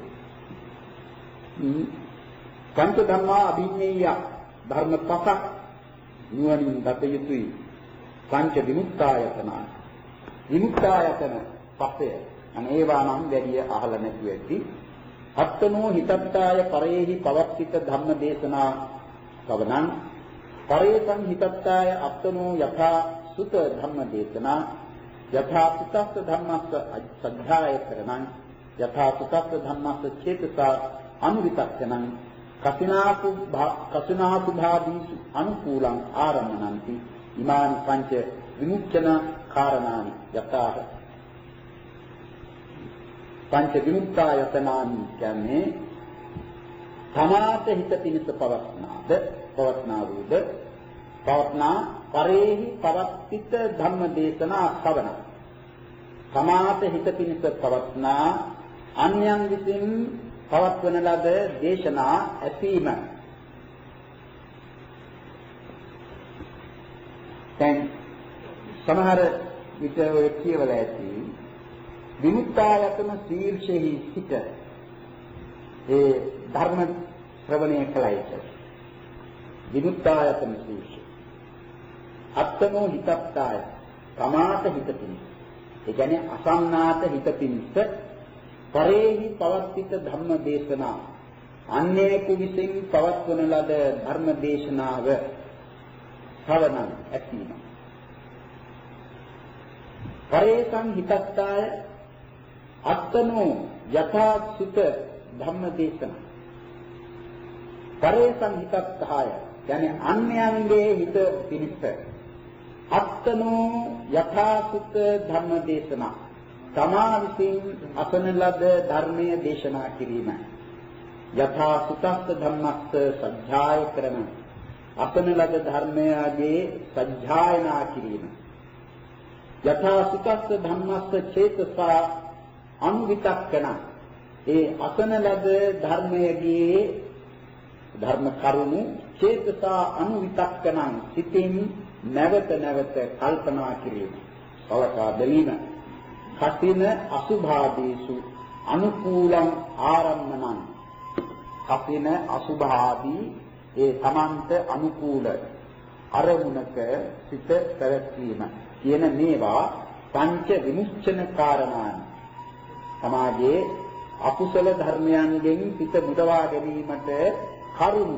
පංච ධම්මා අභිඤ්ඤේය ධර්ම පහක් නුවණින් දත යුතුයි. පංච විමුක්තායතන විමුක්තායතන පහය අනේවා නම් වැඩි අහලා නැති වෙද්දි අත්තනෝ හිතත්තාය පරේහි පවක්සිත ධම්ම දේශනා සවනං පරේතං හිතත්තාය අත්තනෝ යථා සුත ධම්ම දේශනා යථා සුතස්ස ධම්මස්ස සද්ධාය කරණං යථා සුතස්ස ධම්මස්ස චේතසා අනුවිතක්කනං කසිනාසු කසිනාසු භාදීසු අනුකූලං ආරම්මනන්ති ඉමානි පංච විමුක්ඛන කාරණානි යථාහ පංච විමුක්තායතනානි කියන්නේ තමාත හිත පිණිස පවත්නාද පවත්නා වූද පවත්නා පරේහි පවත්ිත ධම්ම දේශනා ශ්‍රවණ තමාත හිත පිණිස පවත්නා අන්‍යයන් විසින් පවත්වන ලද දේශනා ඇසීම. දැන් සමහර විට ඔය කියවල ඇති විමුක්තායතන ශීර්ෂෙහි සිට ඒ ධර්ම ශ්‍රවණය කළයිද විමුක්තායතන ශීර්ෂය අත්තනෝ හිතත්තාය තමාත හිත පිණිස ඒ කියන්නේ අසන්නාත හිත පිණිස පරේහි පවත්ිත ධම්ම දේශනා අන්‍යයෙකු විසින් පවත්වන ලද ධර්ම දේශනාව ශ්‍රවණං ඇසීම. පරේසං හිතත්තාය අත්තනෝ යථා සුත ධම්ම දේශනා පරේසං හිතත්තාය කියන්නේ අන්‍යයන්ගේ හිත පිණිස අත්තනෝ යථා සුත ධම්ම දේශනා තමා විසින් අසන ලද ධර්මයේ දේශනා කිරීම යථා සුතස්ස ධම්මස්ස සජ්ජාය කරන අසන ලද ධර්මයේ සජ්ජායනා කිරීම යථා සුතස්ස ධම්මස්ස චේතසා අනුවිතක්කන ඒ අසන ලද ධර්මයේ ධර්ම කරුණු චේතසා අනුවිතක්කන සිතින් නැවත නැවත කල්පනා කිරීම සලකා බැලීම කසින අසුභාදීසු අනුකූලං ආරම්මනං කසින අසුභාදී ඒ තමන්ට අනුකූල අරමුණක සිත පැවැත්වීම කියන මේවා පංච විමුක්ඛන කාරණාන් සමාජයේ අකුසල ධර්මයන්ගෙන් සිත මුදවා ගැනීමට කරුණු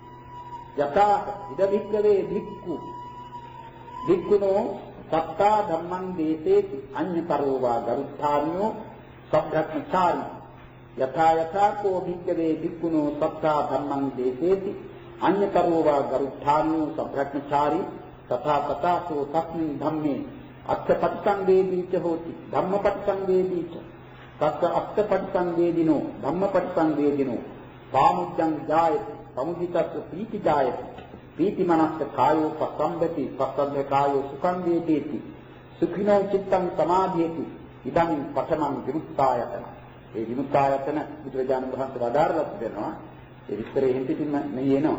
යථා ඉද වික්කවේ භික්ඛු භික්ඛුනෝ සත්තා ධම්මං දේසේති අඤ්ඤතරෝවා ගරුත්ථානියෝ සබ්බක්ඛාරි යථා යථා කෝ භික්ඛවේ භික්ඛුනෝ සත්තා ධම්මං දේසේති අඤ්ඤතරෝවා ගරුත්ථානියෝ සබ්බක්ඛාරි තථා තථාසෝ තස්මින් ධම්මේ අත්ථපටිසංවේදීච හෝති ධම්මපටිසංවේදීච තස්ස අත්ථපටිසංවේදිනෝ ධම්මපටිසංවේදිනෝ පාමුච්ඡං ජායති පමුදිතස්ස ප්‍රීති ජායති පීති මනස්ස කායෝ පසම්බති පසම්බ කායෝ සුඛං වේදේති සුඛිනෝ චිත්තං සමාධියති ඉදං පඨමං විමුක්තායතන ඒ විමුක්තායතන බුදුරජාණන් වහන්සේ වදාරලා තිබෙනවා ඒ විස්තරේ හිතින්ම නෙයනවා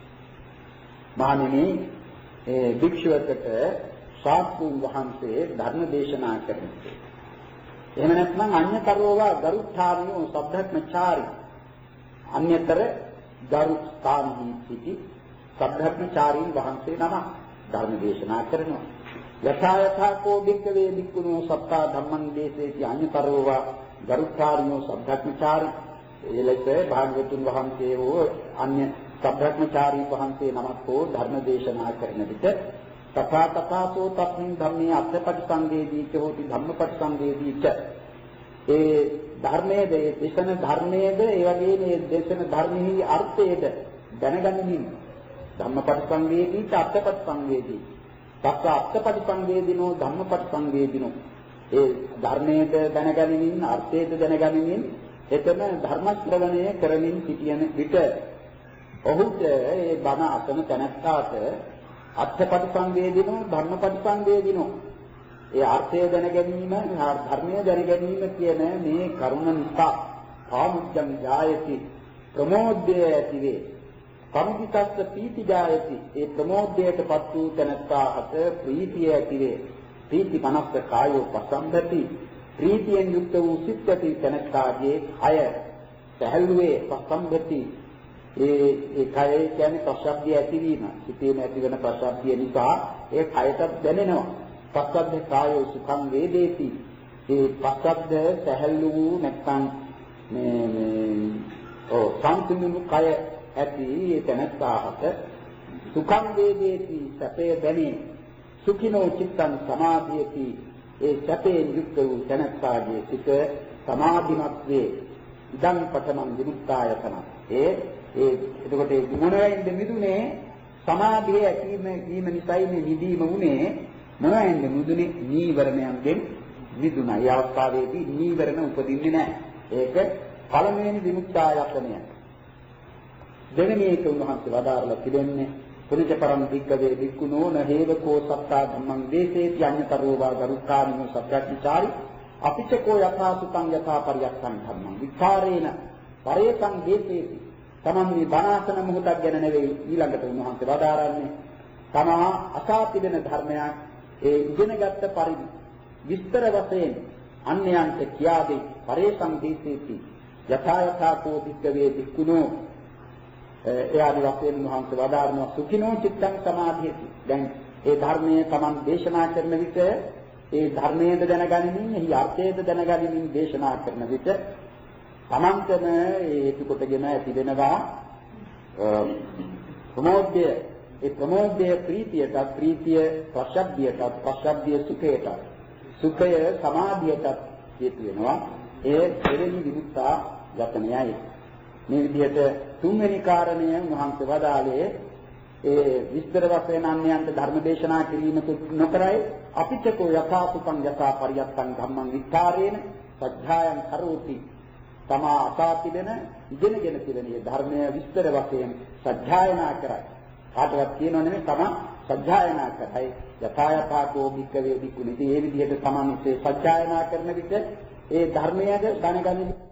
මහණෙනි ඒ භික්ෂුවකට ශාස්ත්‍රූන් වහන්සේ ධර්ම දේශනා කරනවා එහෙම නැත්නම් අඤ්ඤතරෝවා ගරුත්ථානියෝ සබ්බත්මචාරි අන්‍යතර ගරුත්ථානහි සිටි සබ්බත්මචාරීන් වහන්සේ නම ධර්ම දේශනා කරනවා යථා යථා කෝ භික්ඛවේ භික්ඛුනෝ සත්තා ධම්මං දේසේති අඤ්ඤතරෝවා ගරුත්ථානියෝ සබ්බත්මචාරි එලෙස භාග්‍යවතුන් වහන්සේ වූ අන්‍ය සබ්බත්මචාරී වහන්සේ නමක් හෝ ධර්ම දේශනා කරන විට තථා තථාසෝ තස්මින් ධම්මේ අත්ථපටිසංවේදීච හෝති ධම්මපටිසංවේදීච ඒ ධර්මයේ දේශන ධර්මයේද ඒ වගේම මේ දේශන ධර්මෙහි අර්ථයේද දැනගැනීම ධම්මපටිසංවේදීච අත්ථපටිසංවේදී තත් අත්ථපටිසංවේදිනෝ ධම්මපටිසංවේදිනෝ ඒ ධර්මයේද දැනගැනීම අර්ථයේද දැනගැනීම එතන ධර්ම ශ්‍රවණය කරමින් සිටින විට ඔහුට ඒ බණ අසන තැනැත්තාට අත්ථපටිසංවේදිනෝ ධම්මපටිසංවේදිනෝ ඒ අර්ථය දැන ගැනීම, ධර්මය දැන ගැනීම කියන මේ කරුණ නිසා කාමුච්ඡං ජායති ප්‍රමෝදය ඇතිවේ. සම්පිතස්ස පීති ජායති. ඒ ප්‍රමෝදයටපත් වූ තැනට ප්‍රීතිය ඇතිවේ. ප්‍රීති මනස්ස කායෝ පසම්බති. ප්‍රීතියෙන් යුක්ත වූ සිත් ඇති තැනටගේ අය සැහැල්ලුවේ පසම්බති. ඒ ඒ කය කියන්නේ ප්‍රසබ්දිය ඇතිවීම. සිතේම ඇතිවන ප්‍රසබ්දිය නිසා ඒ කයටත් දැනෙනවා. පස්සබ්ද කායෝ සුඛං වේදේති. ඒ පස්සබ්ද සැහැල්ලු වූ නැත්නම් මේ මේ ඔව් සංසිඳුණු කය ඇති ඒ තැනට සුඛං වේදේති සැපේ දැනේ. සුඛිනෝ චිත්තං සමාධියති. ඒ සැපේ යුක්ත වූ තැනටගේ සිත සමාධිමත් වේ. ඉදං පඨමං විමුක්තායතන. ඒ ඒ එතකොට ඒ මොනවෙන්ද මිදුනේ සමාධිය ඇතිවීම වීම නිසායි මේ නිදීම උනේ. මොනවෙන්ද මිදුනේ නීවරණයන්ගෙන් මිදුණා. ඒ අවස්ථාවේදී නීවරණ උපදින්නේ නැහැ. ඒක පළමුවෙනි විමුක්තායතනය. දෙවෙනි එක උන්වහන්සේ වදාරලා තිබෙන්නේ පුනිත පරම් වික්කවේ වික්කුණෝ නහේවකෝ සත්තා ධම්මං දේසේති අඤ්ඤතරෝ වා ගරුක්කානිනෝ සබ්බච්චාරි අපිචකෝ යථාසුතං යථා පරියක්ඛං ධම්මං විචාරේන පරේතං දේසේති. තමන් මේ බණාසන මොහොතක් ගැන නෙවෙයි ඊළඟට උන්වහන්සේ වදාරන්නේ තමා අසා තිබෙන ධර්මයක් ඒ ඉගෙනගත්ත පරිදි විස්තර වශයෙන් අන්‍යයන්ට කියා දෙයි. පරේතං දේසේති යථා යථාකෝ වික්කවේ වික්කුණෝ එයාදි වශයෙන් උන්වහන්සේ වදාරනවා සුඛිනෝ චිත්තං සමාධියති. දැන් ඒ ධර්මයේ තමන් දේශනා කරන විට ඒ ධර්මයේද දැනගනිමින් එහි අර්ථයේද දැනගනිමින් දේශනා කරන විට තමන්ටම හේතු කොටගෙන ඇති වෙනවා ප්‍රමෝදය. ඒ ප්‍රමෝදය ප්‍රීතියට, ප්‍රීතිය ප්‍රසබ්දියට, ප්‍රසබ්දිය සුඛයට, සුඛය සමාධියට හේතු වෙනවා. ඒ දෙවෙනි විමුක්තා යතනයයි. මේ විදිහට තුන්වෙනි කාරණය මහන්සේ වදාළේ ඒ විස්තර වශයෙන් අන්‍යයන්ට ධර්ම දේශනා කිරීම නොකරයි අපිටකෝ යථාසුඛං යථා පරියත්තං ධම්මං විචාරේන සද්ධායං කරෝති. තමා අසා තිබෙන ඉගෙනගෙන තිබෙන මේ ධර්මය විස්තර වශයෙන් සද්ධායනා කරයි. කාටවත් කියනව නෙමෙයි තමා සද්ධායනා කරයි. යථා යථාකෝ භික්ඛවේ භික්ඛුනි. ඒ විදිහට තමන් ඉසේ සද්ධායනා කරන විට ඒ ධර්මයද දැනගන්නේ